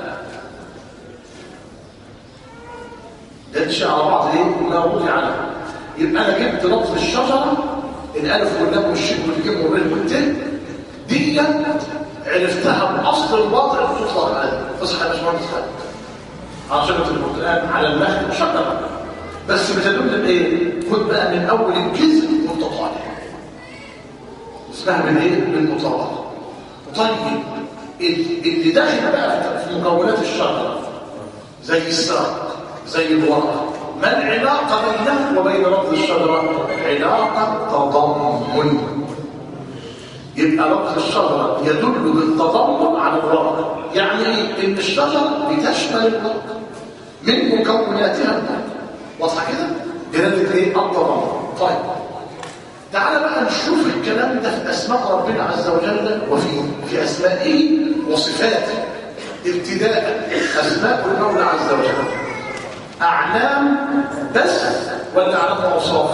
دلش على بعض ايه ما وضع له يبقى انا جبت لفظ الشجره الالف واللام والشين والجيم والرين والتاء دي عرفتها باصل الوضع اللي بتطلق عليه اصحى يا باشمهندس خالد على شجره البرتقال على المخل شجره بس بتدل بايه خد بقى من اول الجذر وانت طالع اسمها من ايه بالمطابقه طيب اللي داخل بقى في مكونات الشجره زي الساق زي الورقه ما العلاقه بينه وبين لفظ الشجره علاقه تضمن يبقى لفظ الشجره يدل بالتضمن على الورقه يعني ايه ان الشجره بتشمل الورقه من مكوناتها الورقه واضحه كده دلاله ايه التضمن طيب تعال بقى نشوف الكلام ده في اسماء ربنا عز وجل وفي اسمائه وصفاته ابتداء اسماء المولى عز وجل اعلام بس ولا اعلام واوصاف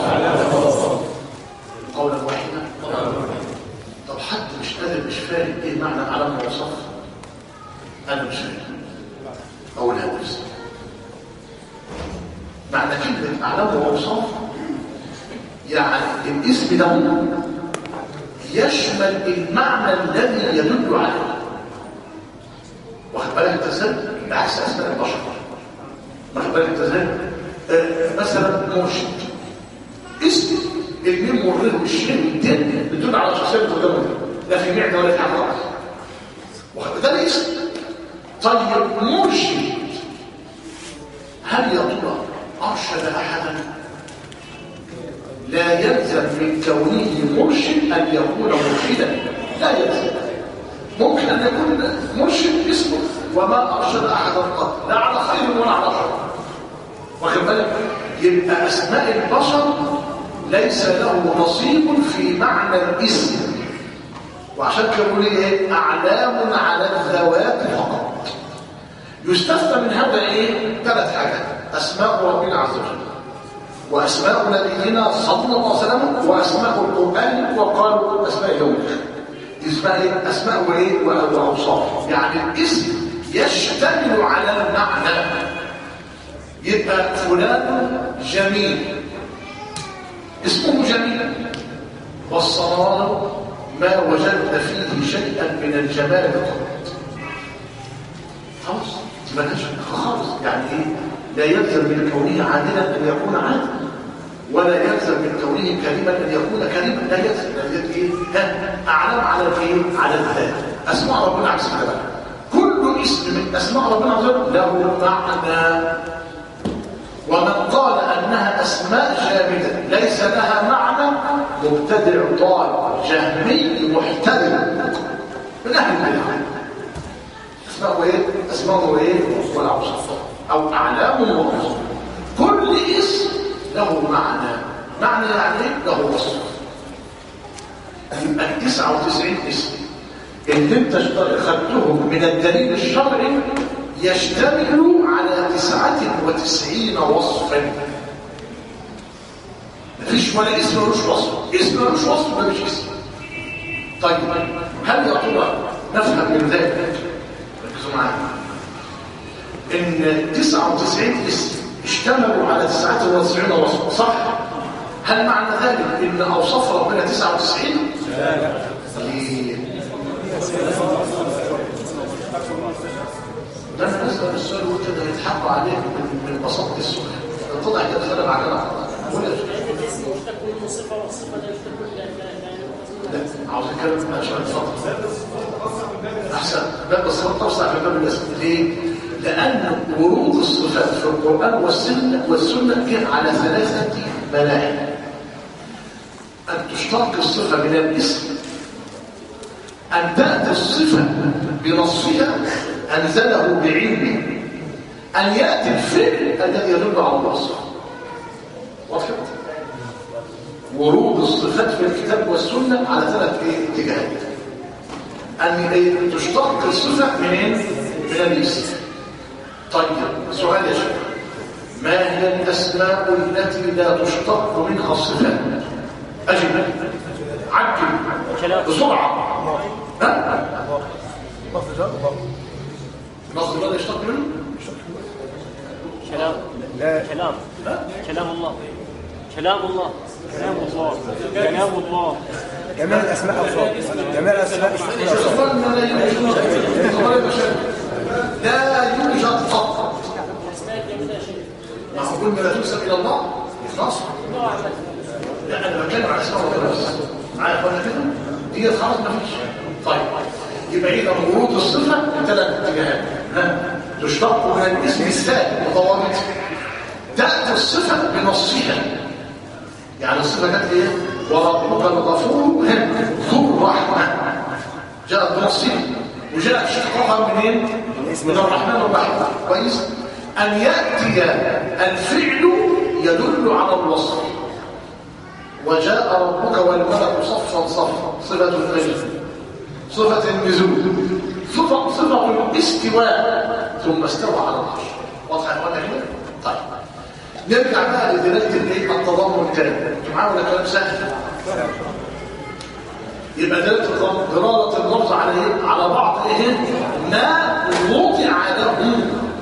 قولا واحدا طب حد مش قادر مش فاهم ايه معنى اعلام واوصاف انا مش فاهم اقولها بس معنى كلمه اعلام واوصاف يعني الاسم ده يشمل المعنى الذي يدل عليه واخد بالك انت ازاي بعكس اسماء البشر واخد بالك انت ازاي مثلا مرشد اسم الميم والر والشين والتاء بتدل على شخصيه قدامه لا في معده ولا في حاجه واخد ده الاسم طيب مرشد هل يا ترى ارشد احدا لا يلزم من كونه مرشد ان يكون مرشدا لا يلزم ممكن ان يكون مرشد اسمه وما ارشد احدا قط لا على خير ولا على شر واخد بالك يبقى اسماء البشر ليس له نصيب في معنى الاسم وعشان كده بيقول ايه؟ اعلام على الذوات فقط. يستثنى من هذا ايه؟ 3 حاجات: اسماء ربنا عز وجل، واسماء نبينا صلى الله عليه وسلم، واسماء القران، وقالوا اسماء يوم اسماء ايه؟ اسماء وايه؟ واوصاف. يعني الاسم يشتمل على المعنى. يبقى فلان جميل، اسمه جميل، والصلاة ما وجدت فيه شيئا من الجمال قط. خلاص مالهاش خالص. يعني ايه؟ لا يلزم من كونه عادلا ان يكون عادلا، ولا يلزم من كونه كريما ان يكون كريما. لا يلزم. ايه؟ اعلم على الايه؟ على الذات. اسماء ربنا عز وجل، كل اسم من اسماء ربنا عز وجل له معنى. ومن قال انها اسماء جامده ليس لها معنى مبتدع ضال جهمي محتدم من اهل البدع. اسماء ايه؟ اسماء ايه؟ والاوصاف او اعلام واوصاف. كل اسم له معنى. معنى يعني له وصف. يبقى 99 اسم اللي انت خدتهم من الدليل الشرعي يشتمل على 99 وصفا. مفيش ولا اسم ملوش وصف. اسم ملوش وصف ما فيش اسم. طيب هل يا ترى نفهم من ذلك، ركزوا معايا، ان 99 اسم اشتملوا على 99 وصف، صح؟ هل معنى ذلك ان اوصاف ربنا 99؟ لا. ليه؟ ده انا اسال السؤال وانت ده يتحقق عليك من بساطه السؤال. طلع كده خلل على ولا الاسم مشتق منه صفه والصفه لا يشتق لا عاوز اتكلم عشان اتفضل احسن. باب الصفات توسع في باب الاسم. ليه؟ لان ورود الصفات في القران والسنه كان على 3 مراحل. ان تشتق الصفه من الاسم، ان تاتي الصفه بنصها انزله بعلمه، ان ياتي الفعل الذي يدل على الوصف. واضح؟ ورود الصفات في الكتاب والسنه على 3 اتجاهات. ان تشتق الصفه منين؟ من الاسم. طيب سؤال يا شيخ، ما هي الاسماء التي لا تشتق منها الصفات؟ اجب عجل بسرعه. لفظ الله يشتق منه؟ كلام لا. كلام الله كلام الله كلام الله كلام الله. جميع الاسماء اوصاف. جميع الاسماء لا يوجد فقط. ما هو كل ما لا تنسب الى الله خلاص. لا انا بتكلم عن اسماء ربنا بس. معايا ولا كده؟ دي خلاص ما فيش. طيب يبقى اذا ورود الصفه من 3 اتجاهات. تشتق من الاسم الثاني وضوابطه. تاتي الصفه بنصها. يعني الصفه كانت ايه؟ وربك الغفور ذو الرحمه. جاءت بنصها. وجاء اشتقاقها منين؟ من الرحمن الرحيم. كويس؟ ان ياتي الفعل يدل على الوصف. وجاء ربك والملك صفا صفا، صفه المجد، صفه النزول، صفه الاستواء، ثم استوى على العرش. واضح يا اخوانا كده؟ طيب نرجع بقى لدلاله التضامن الكلام. انتوا معايا ولا كلام سهل؟ يبقى دلاله اللفظ على ايه؟ على بعض ايه؟ ما وضع له.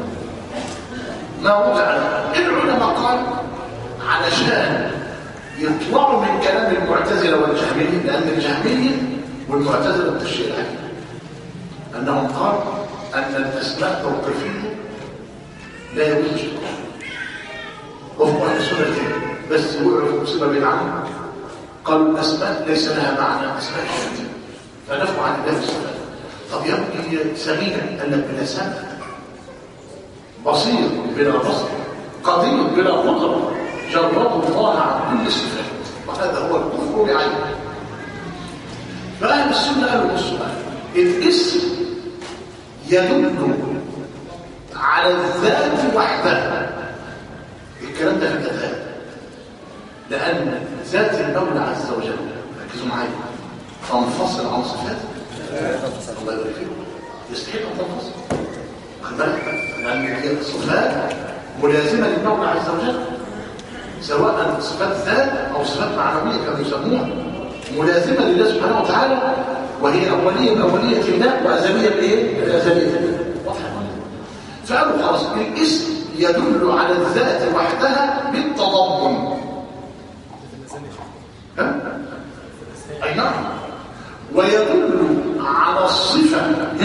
ما وضع له. العلماء قال علشان يطلعوا من كلام المعتزله والجهميه، لان الجهميه والمعتزله بالشيء العجيب انهم قالوا ان الاسماء توقيفيه لا يجوز اشتراكها. وهم اهل السنه كده بس وقعوا في مصيبه بدعه. قالوا الاسماء ليس لها معنى، اسماء شركه، فنفوا عن الله الصفات. طب يبقى سميع قال لك بلا سمع، بصير بلا بصر، قدير بلا قدره، جربوا الله عن كل الصفات، وهذا هو الكفر بعينه. فأهل السنة قالوا السؤال: الاسم يدل على الذات وحدها. الكلام ده في الأذهان، لأن ذات المولى عز وجل، ركزوا معايا، تنفصل عن صفاته؟ الله يبارك فيك. يستحق ان تنفصل. خد بالك لان الصفات ملازمه للمولى عز وجل، سواء صفات ذات او صفات معنويه كما يسموها، ملازمه لله سبحانه وتعالى، وهي اوليه من اوليه الله وازليه بايه؟ الازليه. فقالوا خلاص الاسم يدل على الذات وحدها بالتضمن. اي نعم. ويدل على الصفه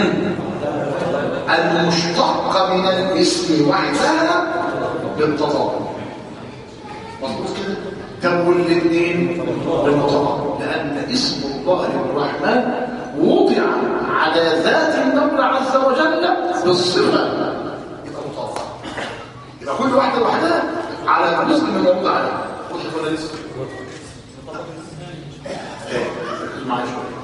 المشتقه من الاسم وحدها بالتضمن. مظبوط كده؟ تقول الاثنين بالمتضمن، لان اسم الله الرحمن وضع على ذات المولى عز وجل بالصفه، يبقى متوافق. يبقى كل واحده لوحدها على جزء من الموضوع عليه. وضحت ولا لسه؟ ركز معايا شويه.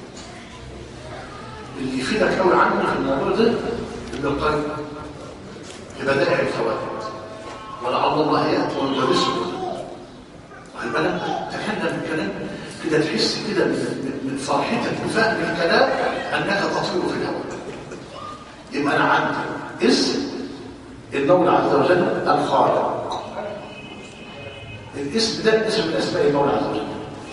اللي يفيدك قوي عنه في الموضوع ده ابن القيم في بدائع الفوائد، ولعل الله ياتي ويدرسه. واخد بالك؟ تكلم الكلام كده تحس كده من فرحتك بفهم الكلام انك تطير في الهواء. يبقى انا عندي اسم المولى عز وجل الخالق. الاسم ده اسم من اسماء المولى عز وجل.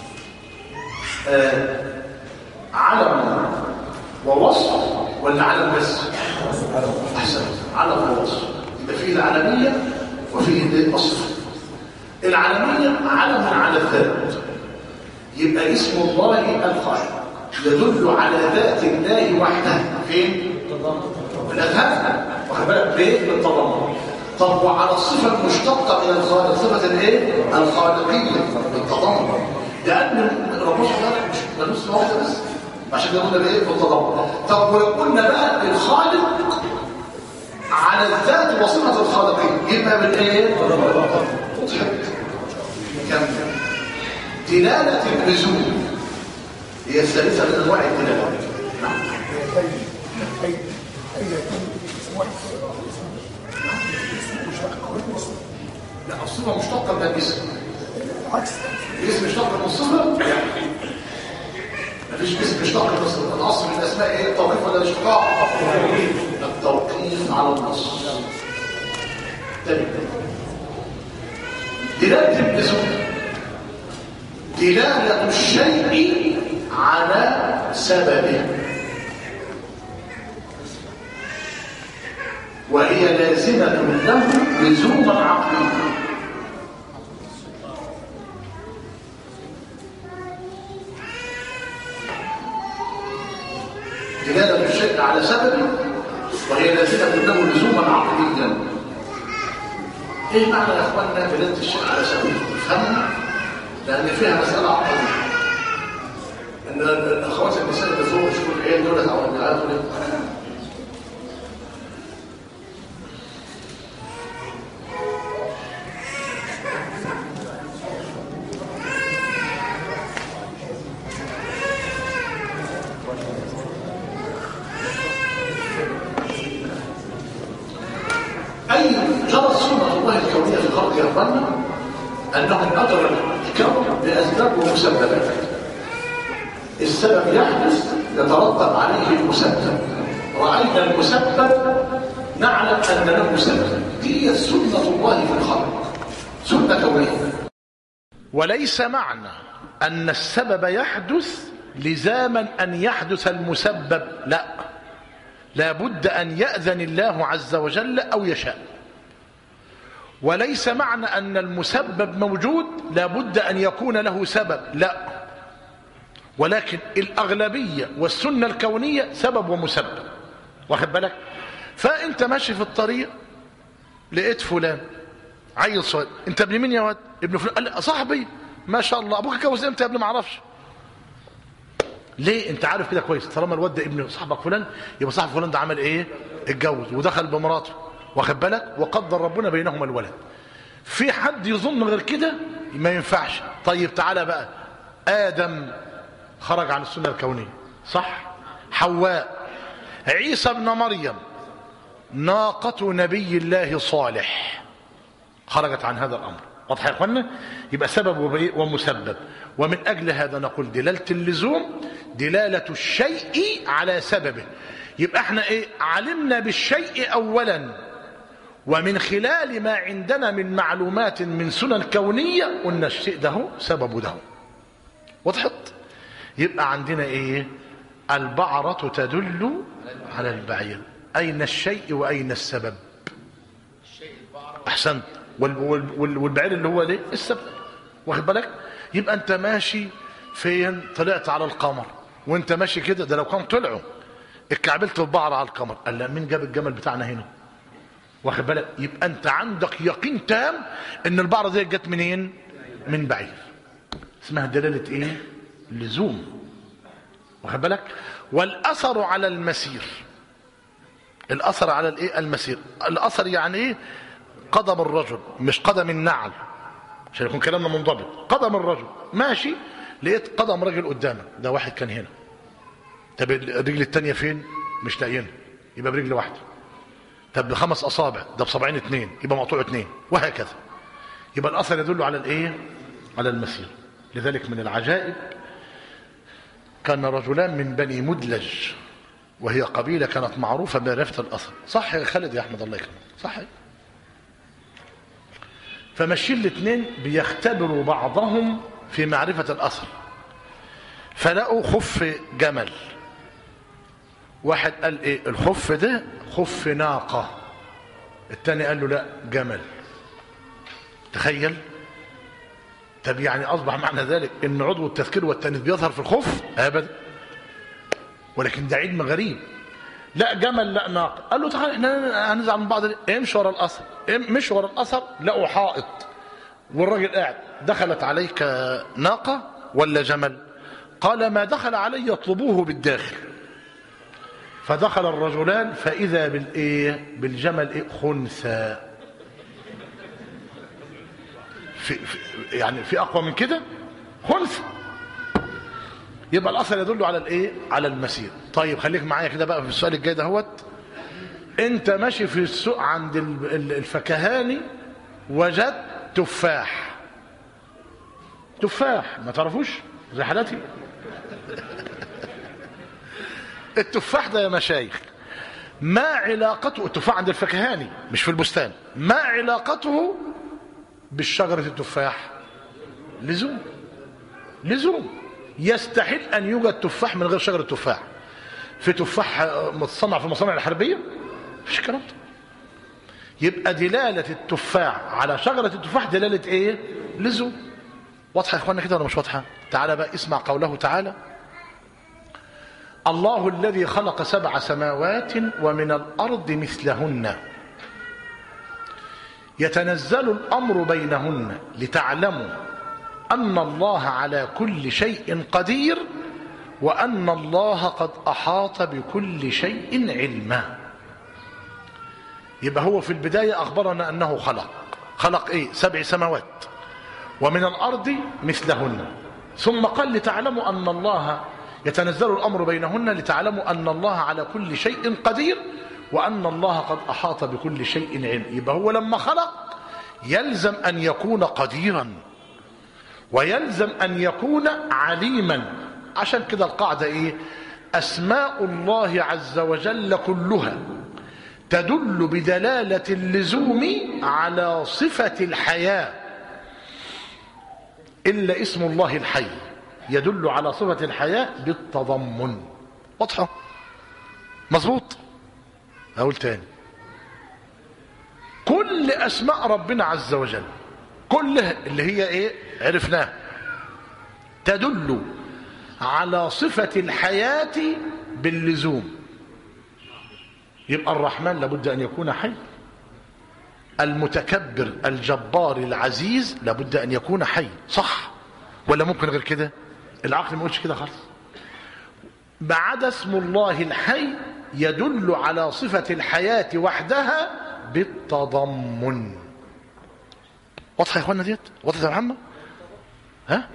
علم ووصف ولا علم بس؟ احسن. علم ووصف. يبقى فيه العلميه وفيه الوصف. العلميه علم على الذات، يبقى اسم الله الخالق يدل على ذات الله وحده. فين؟ الاذهان. واخد بالك ليه؟ بالتضمن. طب وعلى الصفه المشتقه من الخالق، صفه الايه؟ الخالقيه بالتضمن، لان ربنا سبحانه مش ملوش واحده بس، عشان كده قلنا بايه؟ بالتضمن. طب وقلنا بقى الخالق على الذات وصفه الخالقيه، يبقى بالايه؟ وضحت. كم دلاله اللزوم هي الثالثه من انواع الدلاله. نعم. لا، الصفه مشتقه من الاسم. الاسم مشتق من الصفه؟ مفيش اسم مشتق من الصفه. الاصل من الاسماء ايه؟ التوقيف ولا الاشتقاق؟ التوقيف على النص. تاني دلاله اللزوم دلاله الشيء على سببه، وهي لازمه له لزوما عقليا. دلاله الشيء على سببه وهي لازمه له لزوما عقليا. ايه معنى يا اخواننا دلاله الشيء على سببه؟ افهمنا، لان فيها مساله عقليه. ان الاخوات النساء اللي فوق يشوفوا العيال دول او البنات دول، جرت سنة الله الكونية في الخلق يا اخوانا انه اجرى الكون باسباب ومسببات. السبب يحدث يترتب عليه المسبب. راينا المسبب نعلم ان له سبب. دي سنة الله في الخلق، سنة كونية. وليس معنى ان السبب يحدث لزاما ان يحدث المسبب، لا، لابد ان يأذن الله عز وجل او يشاء. وليس معنى أن المسبب موجود لابد أن يكون له سبب، لا، ولكن الأغلبية والسنة الكونية سبب ومسبب. واخد بالك؟ فأنت ماشي في الطريق لقيت فلان عيل صغير، أنت ابن مين يا واد؟ ابن فلان. قال لي صاحبي. ما شاء الله. أبوك اتجوز امتى يا ابني؟ ما اعرفش. ليه؟ أنت عارف كده كويس، طالما الواد ده ابن صاحبك فلان يبقى صاحب فلان ده عمل إيه؟ اتجوز ودخل بمراته. واخد بالك؟ وقدر ربنا بينهما الولد. في حد يظن غير كده؟ ما ينفعش. طيب تعالى بقى، آدم خرج عن السنة الكونية، صح؟ حواء، عيسى ابن مريم، ناقة نبي الله صالح خرجت عن هذا الأمر. واضح يا اخوانا؟ يبقى سبب ومسبب. ومن اجل هذا نقول دلاله اللزوم دلاله الشيء على سببه. يبقى احنا ايه؟ علمنا بالشيء اولا، ومن خلال ما عندنا من معلومات من سنن كونيه قلنا الشيء ده سببه ده. وضحت؟ يبقى عندنا ايه؟ البعرة تدل على البعير. اين الشيء واين السبب؟ احسنت. والبعير اللي هو ليه؟ السبب. واخد بالك؟ يبقى انت ماشي فين؟ طلعت على القمر، وانت ماشي كده، ده لو كان طلعوا اتكعبلت البعرة على القمر، قال لا مين جاب الجمل بتاعنا هنا؟ واخد بالك؟ يبقى انت عندك يقين تام ان البعرة دي جت منين؟ من بعير. اسمها دلالة ايه؟ لزوم. واخد بالك؟ والاثر على المسير. الاثر على الايه؟ المسير. الاثر يعني ايه؟ قدم الرجل مش قدم النعل، عشان يكون كلامنا منضبط. قدم الرجل ماشي، لقيت قدم رجل قدامك، ده واحد كان هنا. طب الرجل الثانيه فين؟ مش لاقيينها، يبقى برجل واحده. طب ب5 اصابع، ده ب2 2، يبقى مقطوع 2، وهكذا. يبقى الاثر يدل على الايه؟ على المسير. لذلك من العجائب كان رجلان من بني مدلج، وهي قبيله كانت معروفه بمعرفه الاثر. صح يا خالد يا احمد؟ الله يكرمك. صح. فمشي الاثنين بيختبروا بعضهم في معرفه الاثر، فلقوا خف جمل. واحد قال ايه؟ الخف ده خف ناقه. الثاني قال له لا، جمل. تخيل. طب يعني اصبح معنى ذلك ان عضو التذكير والتانيث بيظهر في الخف؟ ابدا. ولكن ده علم غريب. لا جمل لا ناقه. قال له تعال احنا هنزعل من بعض. امشي ورا الاثر. مشي ورا الاثر، لقوا حائط والراجل قاعد. دخلت عليك ناقه ولا جمل؟ قال ما دخل علي يطلبوه بالداخل. فدخل الرجلان فاذا بالايه؟ بالجمل ايه؟ خنثى. يعني في اقوى من كده؟ خنثى. يبقى الاثر يدل على الايه؟ على المسير. طيب خليك معايا كده بقى في السؤال الجاي دهوت. انت ماشي في السوق عند الفكهاني، وجدت تفاح. تفاح ما تعرفوش زي حالتي؟ التفاح ده يا مشايخ ما علاقته؟ التفاح عند الفكهاني مش في البستان. ما علاقته بالشجرة التفاح؟ لزوم. لزوم. يستحيل أن يوجد تفاح من غير شجرة تفاح. في تفاح متصنع في المصانع الحربية؟ مفيش الكلام ده. يبقى دلالة التفاح على شجرة التفاح دلالة ايه؟ لزوم. واضحة يا اخوانا كده ولا مش واضحة؟ تعالى بقى اسمع قوله تعالى: الله الذي خلق 7 سماوات ومن الأرض مثلهن يتنزل الأمر بينهن لتعلموا أن الله على كل شيء قدير وأن الله قد أحاط بكل شيء علما. يبقى هو في البداية أخبرنا أنه خلق إيه؟ 7 سماوات ومن الأرض مثلهن، ثم قال لتعلموا أن الله يتنزل الأمر بينهن لتعلموا أن الله على كل شيء قدير وأن الله قد أحاط بكل شيء علم. يبقى هو لما خلق يلزم أن يكون قديرا ويلزم أن يكون عليما. عشان كده القاعدة إيه؟ أسماء الله عز وجل كلها تدل بدلالة اللزوم على صفة الحياة، إلا اسم الله الحي يدل على صفة الحياة بالتضمن. واضحة؟ مظبوط؟ أقول تاني، كل أسماء ربنا عز وجل كلها اللي هي إيه؟ عرفناها تدل على صفة الحياة باللزوم. يبقى الرحمن لابد أن يكون حي، المتكبر الجبار العزيز لابد أن يكون حي، صح ولا ممكن غير كده؟ العقل ما يقولش كده خالص. ما عدا اسم الله الحي يدل على صفة الحياة وحدها بالتضمن. واضحة يا اخوانا ديت؟ واضحة يا محمد؟ ها؟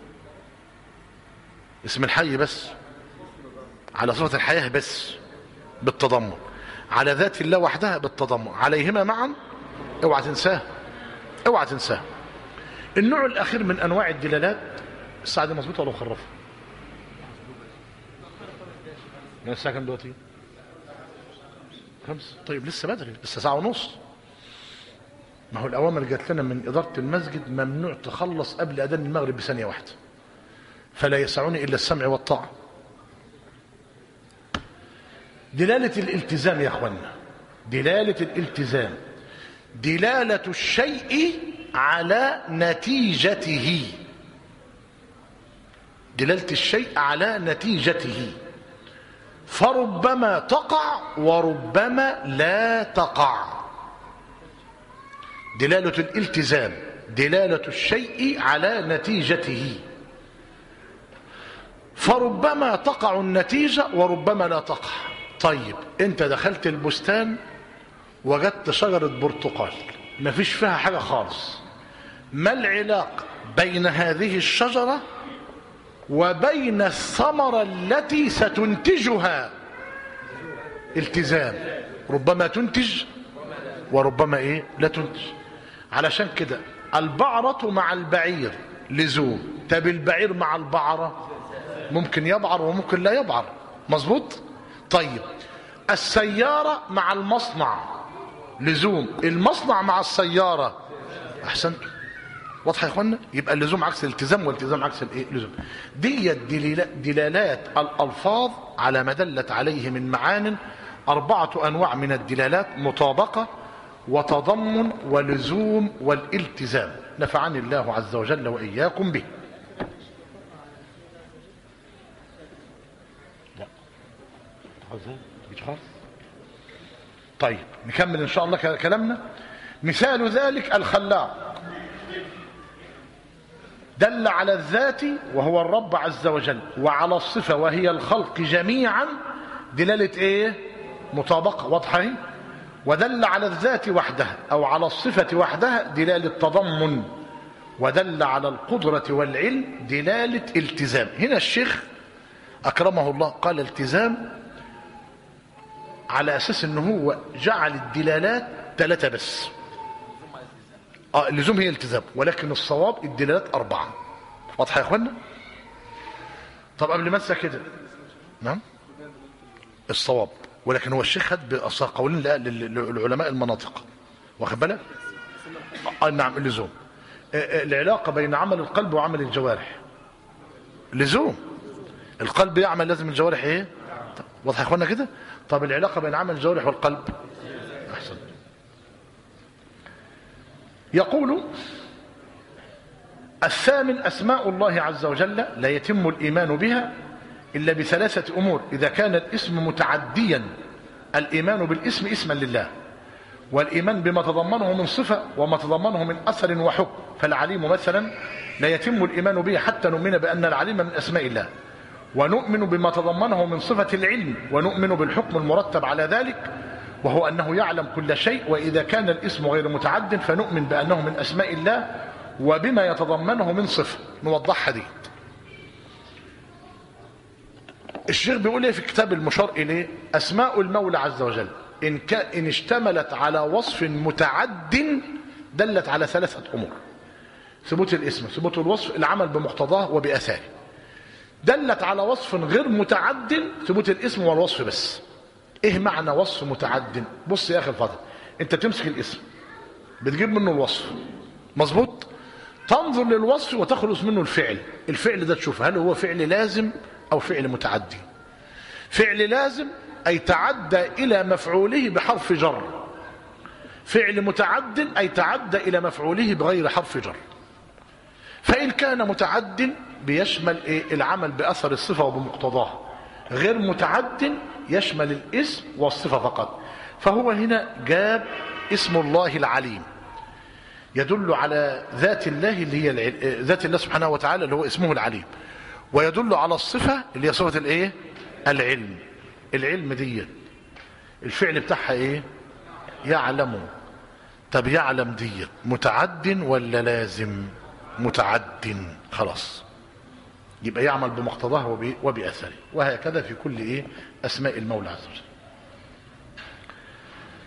اسم الحي بس على صفة الحياة بس بالتضمن، على ذات الله وحدها بالتضمن، عليهما معا اوعى تنساه، اوعى تنساه. النوع الأخير من أنواع الدلالات، الساعة دي مظبوطة ولا مخرفة؟ الساعة كام دلوقتي؟ 5. طيب لسه بدري، لسه ساعة ونص. ما هو الأوامر جات لنا من إدارة المسجد ممنوع تخلص قبل أذان المغرب بثانية واحدة، فلا يسعني إلا السمع والطاعة. دلالة الالتزام يا أخوانا، دلالة الالتزام دلالة الشيء على نتيجته، دلالة الشيء على نتيجته، فربما تقع وربما لا تقع. دلالة الالتزام دلالة الشيء على نتيجته، فربما تقع النتيجة وربما لا تقع. طيب انت دخلت البستان وجدت شجرة برتقال مفيش فيها حاجة خالص، ما العلاقة بين هذه الشجرة وبين الثمرة التي ستنتجها؟ التزام، ربما تنتج وربما ايه لا تنتج. علشان كده البعرة مع البعير لزوم. طب البعير مع البعرة ممكن يبعر وممكن لا يبعر، مظبوط. طيب السيارة مع المصنع لزوم، المصنع مع السيارة. احسنت، واضحه يا اخوانا؟ يبقى اللزوم عكس الالتزام والالتزام عكس الايه اللزوم. دي دلالات الالفاظ على ما دلت عليه من معان. 4 انواع من الدلالات: مطابقه وتضمن ولزوم والالتزام. نفعني الله عز وجل واياكم به. طيب نكمل ان شاء الله كلامنا. مثال ذلك الخلاق، دل على الذات وهو الرب عز وجل، وعلى الصفة وهي الخلق جميعا دلالة ايه؟ مطابقة، واضحة اهي. ودل على الذات وحدها او على الصفة وحدها دلالة تضمن، ودل على القدرة والعلم دلالة التزام. هنا الشيخ اكرمه الله قال التزام على اساس انه هو جعل الدلالات 3 بس. اللزوم هي التزام، ولكن الصواب الدلالات 4. واضحه يا اخوانا؟ طب قبل ما انسى كده، نعم الصواب، ولكن هو الشيخ خد باصل قولين للعلماء المناطق، واخد بالك؟ نعم اللزوم. العلاقه بين عمل القلب وعمل الجوارح لزوم. القلب يعمل لازم الجوارح ايه؟ واضحه يا اخوانا كده؟ طب العلاقه بين عمل الجوارح والقلب؟ احسن. يقول الثامن أسماء الله عز وجل لا يتم الإيمان بها إلا ب3 أمور: إذا كان الاسم متعديا، الإيمان بالاسم اسما لله، والإيمان بما تضمنه من صفة وما تضمنه من أثر وحكم. فالعليم مثلا لا يتم الإيمان به حتى نؤمن بأن العليم من أسماء الله، ونؤمن بما تضمنه من صفة العلم، ونؤمن بالحكم المرتب على ذلك وهو أنه يعلم كل شيء. وإذا كان الاسم غير متعد فنؤمن بأنه من أسماء الله وبما يتضمنه من صفة. نوضحها دي. الشيخ بيقول ايه في كتاب المشار إليه؟ أسماء المولى عز وجل إن اشتملت على وصف متعد دلت على 3 أمور: ثبوت الاسم، ثبوت الوصف، العمل بمقتضاه وبأثاره. دلت على وصف غير متعد، ثبوت الاسم والوصف بس. ايه معنى وصف متعد؟ بص يا اخي الفاضل، انت تمسك الاسم بتجيب منه الوصف، مظبوط؟ تنظر للوصف وتخلص منه الفعل. الفعل ده تشوف هل هو فعل لازم او فعل متعدي. فعل لازم اي تعدى الى مفعوله بحرف جر، فعل متعد اي تعدى الى مفعوله بغير حرف جر. فان كان متعد بيشمل العمل باثر الصفه وبمقتضاه، غير متعد يشمل الاسم والصفة فقط. فهو هنا جاب اسم الله العليم يدل على ذات الله اللي هي ذات الله سبحانه وتعالى اللي هو اسمه العليم، ويدل على الصفة اللي هي صفة الايه؟ العلم. العلم دي الفعل بتاعها ايه؟ يعلم. طب يعلم دي متعد ولا لازم؟ متعد، خلاص يبقى يعمل بمقتضاه وبأثره. وهكذا في كل ايه؟ أسماء المولى عز وجل.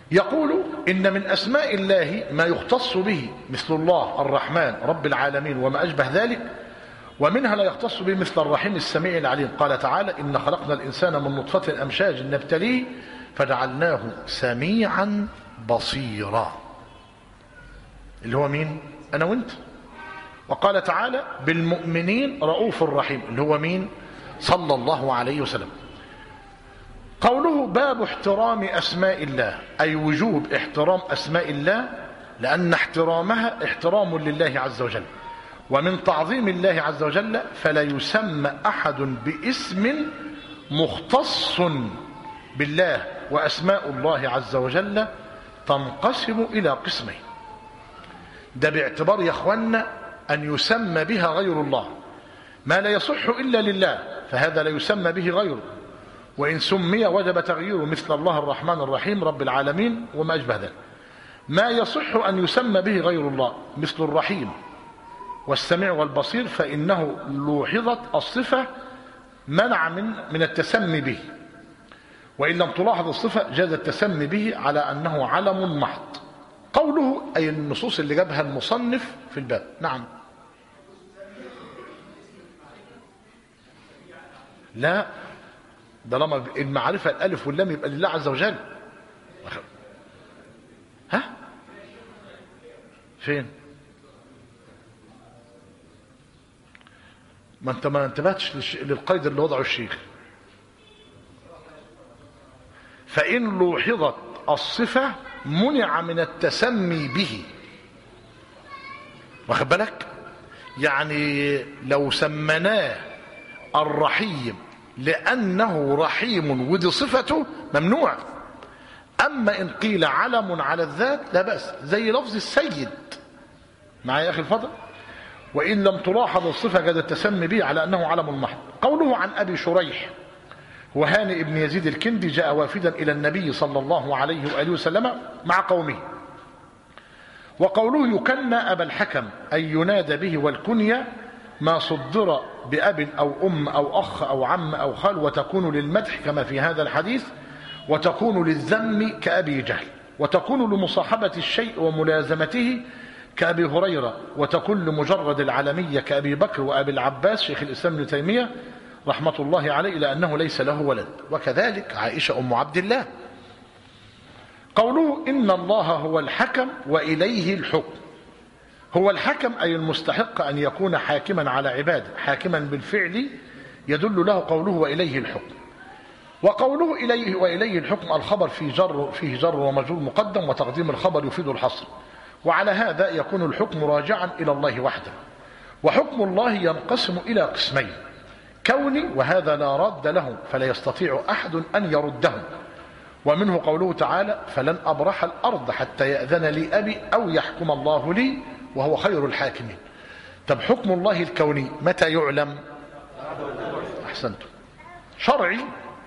يقول إن من أسماء الله ما يختص به مثل الله الرحمن رب العالمين وما أشبه ذلك، ومنها لا يختص به مثل الرحيم السميع العليم. قال تعالى: إن خلقنا الإنسان من نطفة أمشاج نبتليه فجعلناه سميعا بصيرا، اللي هو مين؟ أنا وأنت. وقال تعالى: بالمؤمنين رؤوف رحيم، اللي هو مين؟ صلى الله عليه وسلم. قوله: باب احترام أسماء الله، أي وجوب احترام أسماء الله، لأن احترامها احترام لله عز وجل، ومن تعظيم الله عز وجل فلا يسمى أحد باسم مختص بالله. وأسماء الله عز وجل تنقسم إلى قسمين، ده باعتبار يا أخوانا أن يسمى بها غير الله، ما لا يصح إلا لله فهذا لا يسمى به غيره، وإن سمي وجب تغييره، مثل الله الرحمن الرحيم رب العالمين وما أشبه ذلك. ما يصح أن يسمى به غير الله مثل الرحيم والسميع والبصير فإنه لوحظت الصفة منع من التسمي به، وإن لم تلاحظ الصفة جاز التسمي به على أنه علم محض. قوله أي النصوص اللي جابها المصنف في الباب. نعم. لا، ده لما المعرفة الألف واللام يبقى لله عز وجل. ها؟ فين؟ ما انت ما انتبهتش للقيد اللي وضعه الشيخ. فإن لوحظت الصفة منع من التسمي به. واخد بالك؟ يعني لو سمناه الرحيم لأنه رحيم ودي صفته ممنوع. أما إن قيل علم على الذات لا بأس، زي لفظ السيد. معايا يا أخي الفضل؟ وإن لم تلاحظ الصفة جاز التسمي به على أنه علم محض. قوله عن أبي شريح وهانئ بن يزيد الكندي جاء وافدا إلى النبي صلى الله عليه وآله وسلم مع قومه. وقوله يكنى أبا الحكم أي ينادى به، والكنية ما صدر بأب أو أم أو أخ أو عم أو خال، وتكون للمدح كما في هذا الحديث، وتكون للذم كأبي جهل، وتكون لمصاحبة الشيء وملازمته كأبي هريرة، وتكون لمجرد العالمية كأبي بكر وأبي العباس شيخ الإسلام ابن تيمية رحمة الله عليه، لأنه ليس له ولد، وكذلك عائشة أم عبد الله. قوله إن الله هو الحكم وإليه الحكم. هو الحكم أي المستحق أن يكون حاكما على عباده، حاكما بالفعل يدل له قوله وإليه الحكم. وقوله إليه وإليه الحكم الخبر فيه جر ومجرور مقدم، وتقديم الخبر يفيد الحصر، وعلى هذا يكون الحكم راجعا إلى الله وحده. وحكم الله ينقسم إلى قسمين: كوني وهذا لا راد له فلا يستطيع أحد أن يرده، ومنه قوله تعالى فلن أبرح الأرض حتى يأذن لي أبي أو يحكم الله لي وهو خير الحاكمين. طب حكم الله الكوني متى يعلم؟ أحسنتم. شرعي،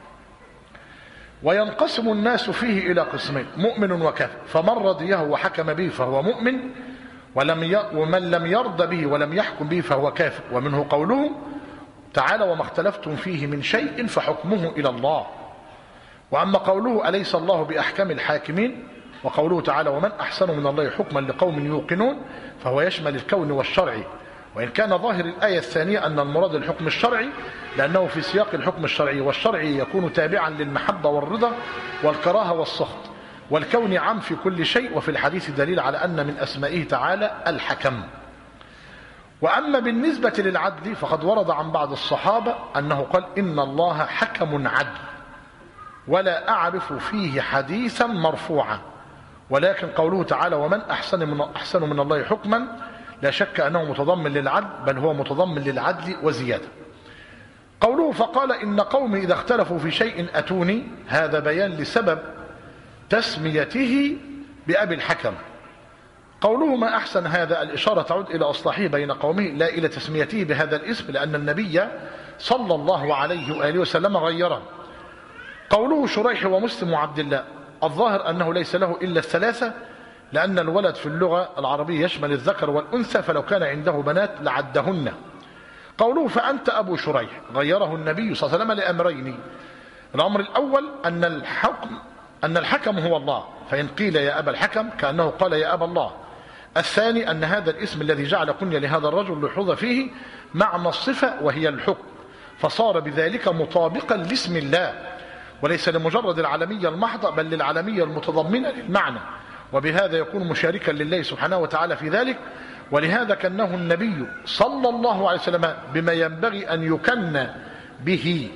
وينقسم الناس فيه إلى قسمين: مؤمن وكافر، فمن رضيه وحكم به فهو مؤمن، ومن لم يرضى به ولم يحكم به فهو كافر. ومنه قوله تعالى وما اختلفتم فيه من شيء فحكمه إلى الله. وأما قوله أليس الله بأحكم الحاكمين، وقوله تعالى ومن أحسن من الله حكما لقوم يوقنون، فهو يشمل الكون والشرعي، وإن كان ظاهر الآية الثانية أن المراد الحكم الشرعي، لأنه في سياق الحكم الشرعي، والشرعي يكون تابعا للمحبة والرضا والكراهة والسخط، والكون عام في كل شيء. وفي الحديث دليل على أن من أسمائه تعالى الحكم. وأما بالنسبة للعدل فقد ورد عن بعض الصحابة أنه قال إن الله حكم عدل، ولا أعرف فيه حديثا مرفوعا، ولكن قوله تعالى ومن أحسن من الله حكما لا شك أنه متضمن للعدل، بل هو متضمن للعدل وزيادة. قوله فقال إن قومي إذا اختلفوا في شيء أتوني، هذا بيان لسبب تسميته بأبي الحكم. قوله ما أحسن، هذا الإشارة تعود إلى إصلاحه بين قومه لا إلى تسميته بهذا الاسم، لأن النبي صلى الله عليه وآله وسلم غيره. قوله شريح ومسلم وعبد الله، الظاهر أنه ليس له إلا الثلاثة، لأن الولد في اللغة العربية يشمل الذكر والأنثى، فلو كان عنده بنات لعدهن. قوله فأنت أبو شريح، غيره النبي صلى الله عليه وسلم لأمرين: الأمر الأول أن الحكم أن الحكم هو الله، فإن قيل يا أبا الحكم كأنه قال يا أبا الله. الثاني أن هذا الاسم الذي جعل كنية لهذا الرجل لحظ فيه معنى الصفة وهي الحكم، فصار بذلك مطابقا لاسم الله، وليس لمجرد العالمية المحضة بل للعالمية المتضمنة للمعنى، وبهذا يكون مشاركا لله سبحانه وتعالى في ذلك. ولهذا كنه النبي صلى الله عليه وسلم بما ينبغي أن يكن به.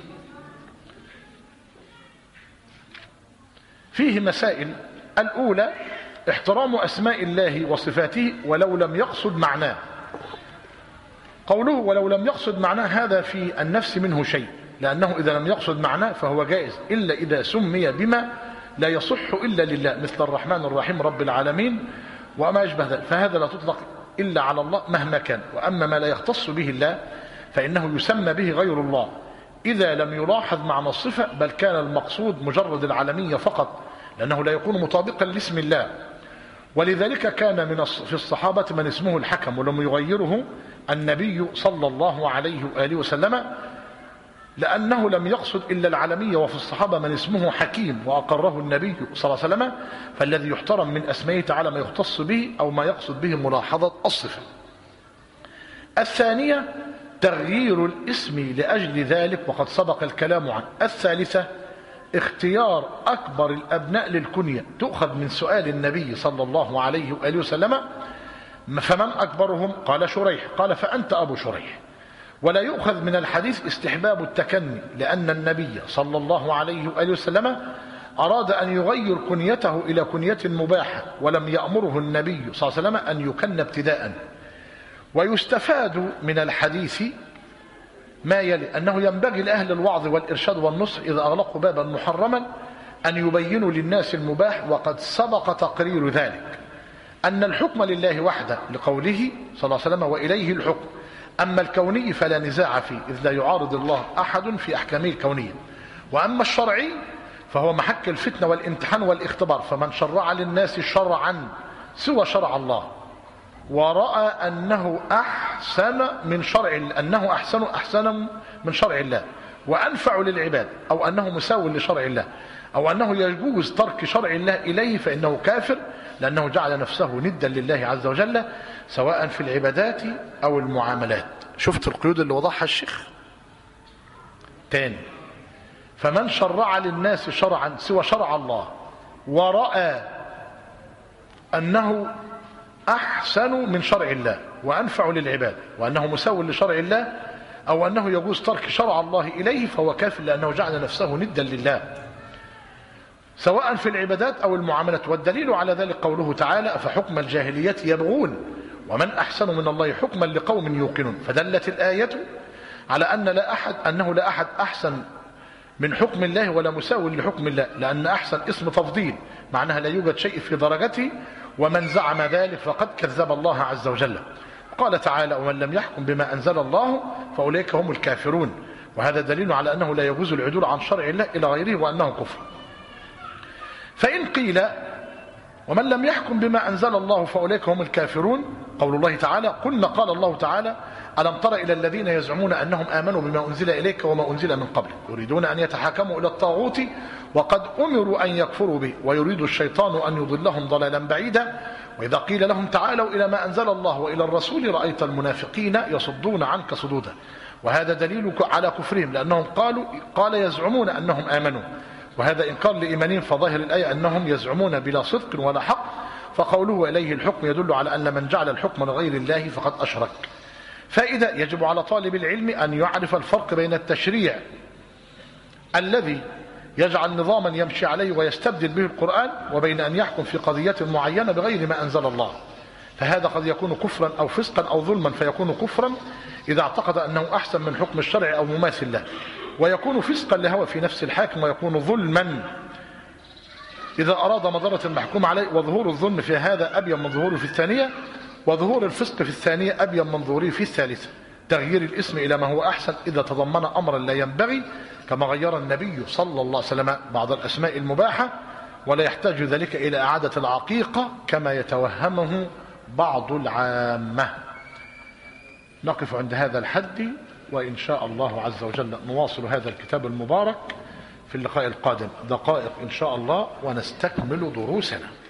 فيه مسائل. الأولى احترام أسماء الله وصفاته ولو لم يقصد معناه. قوله ولو لم يقصد معناه هذا في النفس منه شيء، لأنه إذا لم يقصد معناه فهو جائز، إلا إذا سمي بما لا يصح إلا لله، مثل الرحمن الرحيم رب العالمين وما يشبه ذلك، فهذا لا تطلق إلا على الله مهما كان. وأما ما لا يختص به الله فإنه يسمى به غير الله إذا لم يلاحظ معنى الصفة، بل كان المقصود مجرد العالمية فقط، لأنه لا يكون مطابقا لاسم الله. ولذلك كان في الصحابة من اسمه الحكم ولم يغيره النبي صلى الله عليه وآله وسلم، لأنه لم يقصد إلا العالمية. وفي الصحابة من اسمه حكيم وأقره النبي صلى الله عليه وسلم، فالذي يحترم من أسمائه تعالى ما يختص به أو ما يقصد به ملاحظة الصفة. الثانية تغيير الاسم لأجل ذلك وقد سبق الكلام عنه. الثالثة اختيار أكبر الأبناء للكنية، تؤخذ من سؤال النبي صلى الله عليه وآله وسلم فمن أكبرهم؟ قال شريح، قال فأنت أبو شريح. ولا يؤخذ من الحديث استحباب التكني، لأن النبي صلى الله عليه وآله وسلم أراد أن يغير كنيته إلى كنية مباحة، ولم يأمره النبي صلى الله عليه وسلم أن يكن ابتداء. ويستفاد من الحديث ما يلي: أنه ينبغي لأهل الوعظ والإرشاد والنصح إذا أغلقوا بابا محرما أن يبينوا للناس المباح، وقد سبق تقرير ذلك، أن الحكم لله وحده لقوله صلى الله عليه وسلم وإليه الحكم. أما الكوني فلا نزاع فيه، إذ لا يعارض الله أحد في أحكامه الكونية. وأما الشرعي فهو محك الفتنة والامتحان والاختبار، فمن شرع للناس شرعا سوى شرع الله ورأى أنه أحسن من شرع أنه أحسن من شرع الله وأنفع للعباد، أو أنه مساو لشرع الله، أو أنه يجوز ترك شرع الله إليه، فإنه كافر، لأنه جعل نفسه ندا لله عز وجل سواء في العبادات أو المعاملات. شفت القيود اللي وضعها الشيخ؟ تاني: فمن شرع للناس شرعا سوى شرع الله ورأى أنه أحسن من شرع الله وأنفع للعباد وأنه مساو لشرع الله، أو أنه يجوز ترك شرع الله إليه، فهو كافر، لأنه جعل نفسه ندا لله سواء في العبادات أو المعاملات. والدليل على ذلك قوله تعالى: أفحكم الجاهلية يبغون ومن أحسن من الله حكما لقوم يوقنون. فدلت الآية على أنه لا أحد أحسن من حكم الله ولا مساو لحكم الله، لأن أحسن اسم تفضيل، معناها لا يوجد شيء في درجته، ومن زعم ذلك فقد كذب الله عز وجل. قال تعالى: ومن لم يحكم بما أنزل الله فأولئك هم الكافرون. وهذا دليل على أنه لا يجوز العدول عن شرع الله إلى غيره وأنه كفر. فإن قيل ومن لم يحكم بما أنزل الله فأولئك هم الكافرون، قول الله تعالى: قلنا قال الله تعالى: ألم تر إلى الذين يزعمون أنهم آمنوا بما أنزل إليك وما أنزل من قبل يريدون أن يتحاكموا إلى الطاغوت وقد أمروا أن يكفروا به ويريد الشيطان أن يضلهم ضلالا بعيدا. وإذا قيل لهم تعالوا إلى ما أنزل الله وإلى الرسول رأيت المنافقين يصدون عنك صدودا. وهذا دليل على كفرهم، لأنهم قال يزعمون أنهم آمنوا، وهذا إنكار لإيمانهم، فظاهر الآية أنهم يزعمون بلا صدق ولا حق، فقوله إليه الحكم يدل على أن من جعل الحكم لغير الله فقد أشرك. فإذا يجب على طالب العلم أن يعرف الفرق بين التشريع الذي يجعل نظاما يمشي عليه ويستبدل به القرآن، وبين أن يحكم في قضية معينة بغير ما أنزل الله، فهذا قد يكون كفرا أو فسقا أو ظلما، فيكون كفرا إذا اعتقد أنه أحسن من حكم الشرع أو مماثل له، ويكون فسقا لهوى في نفس الحاكم، ويكون ظلما إذا أراد مضرة المحكوم عليه. وظهور الظلم في هذا أبين من ظهوره في الثانية، وظهور الفسق في الثانية أبين من ظهوره في الثالثة. تغيير الاسم إلى ما هو أحسن إذا تضمن أمرا لا ينبغي، كما غير النبي صلى الله عليه وسلم بعض الأسماء المباحة، ولا يحتاج ذلك إلى إعادة العقيقة كما يتوهمه بعض العامة. نقف عند هذا الحد، وإن شاء الله عز وجل نواصل هذا الكتاب المبارك في في اللقاء القادم دقائق إن شاء الله ونستكمل دروسنا.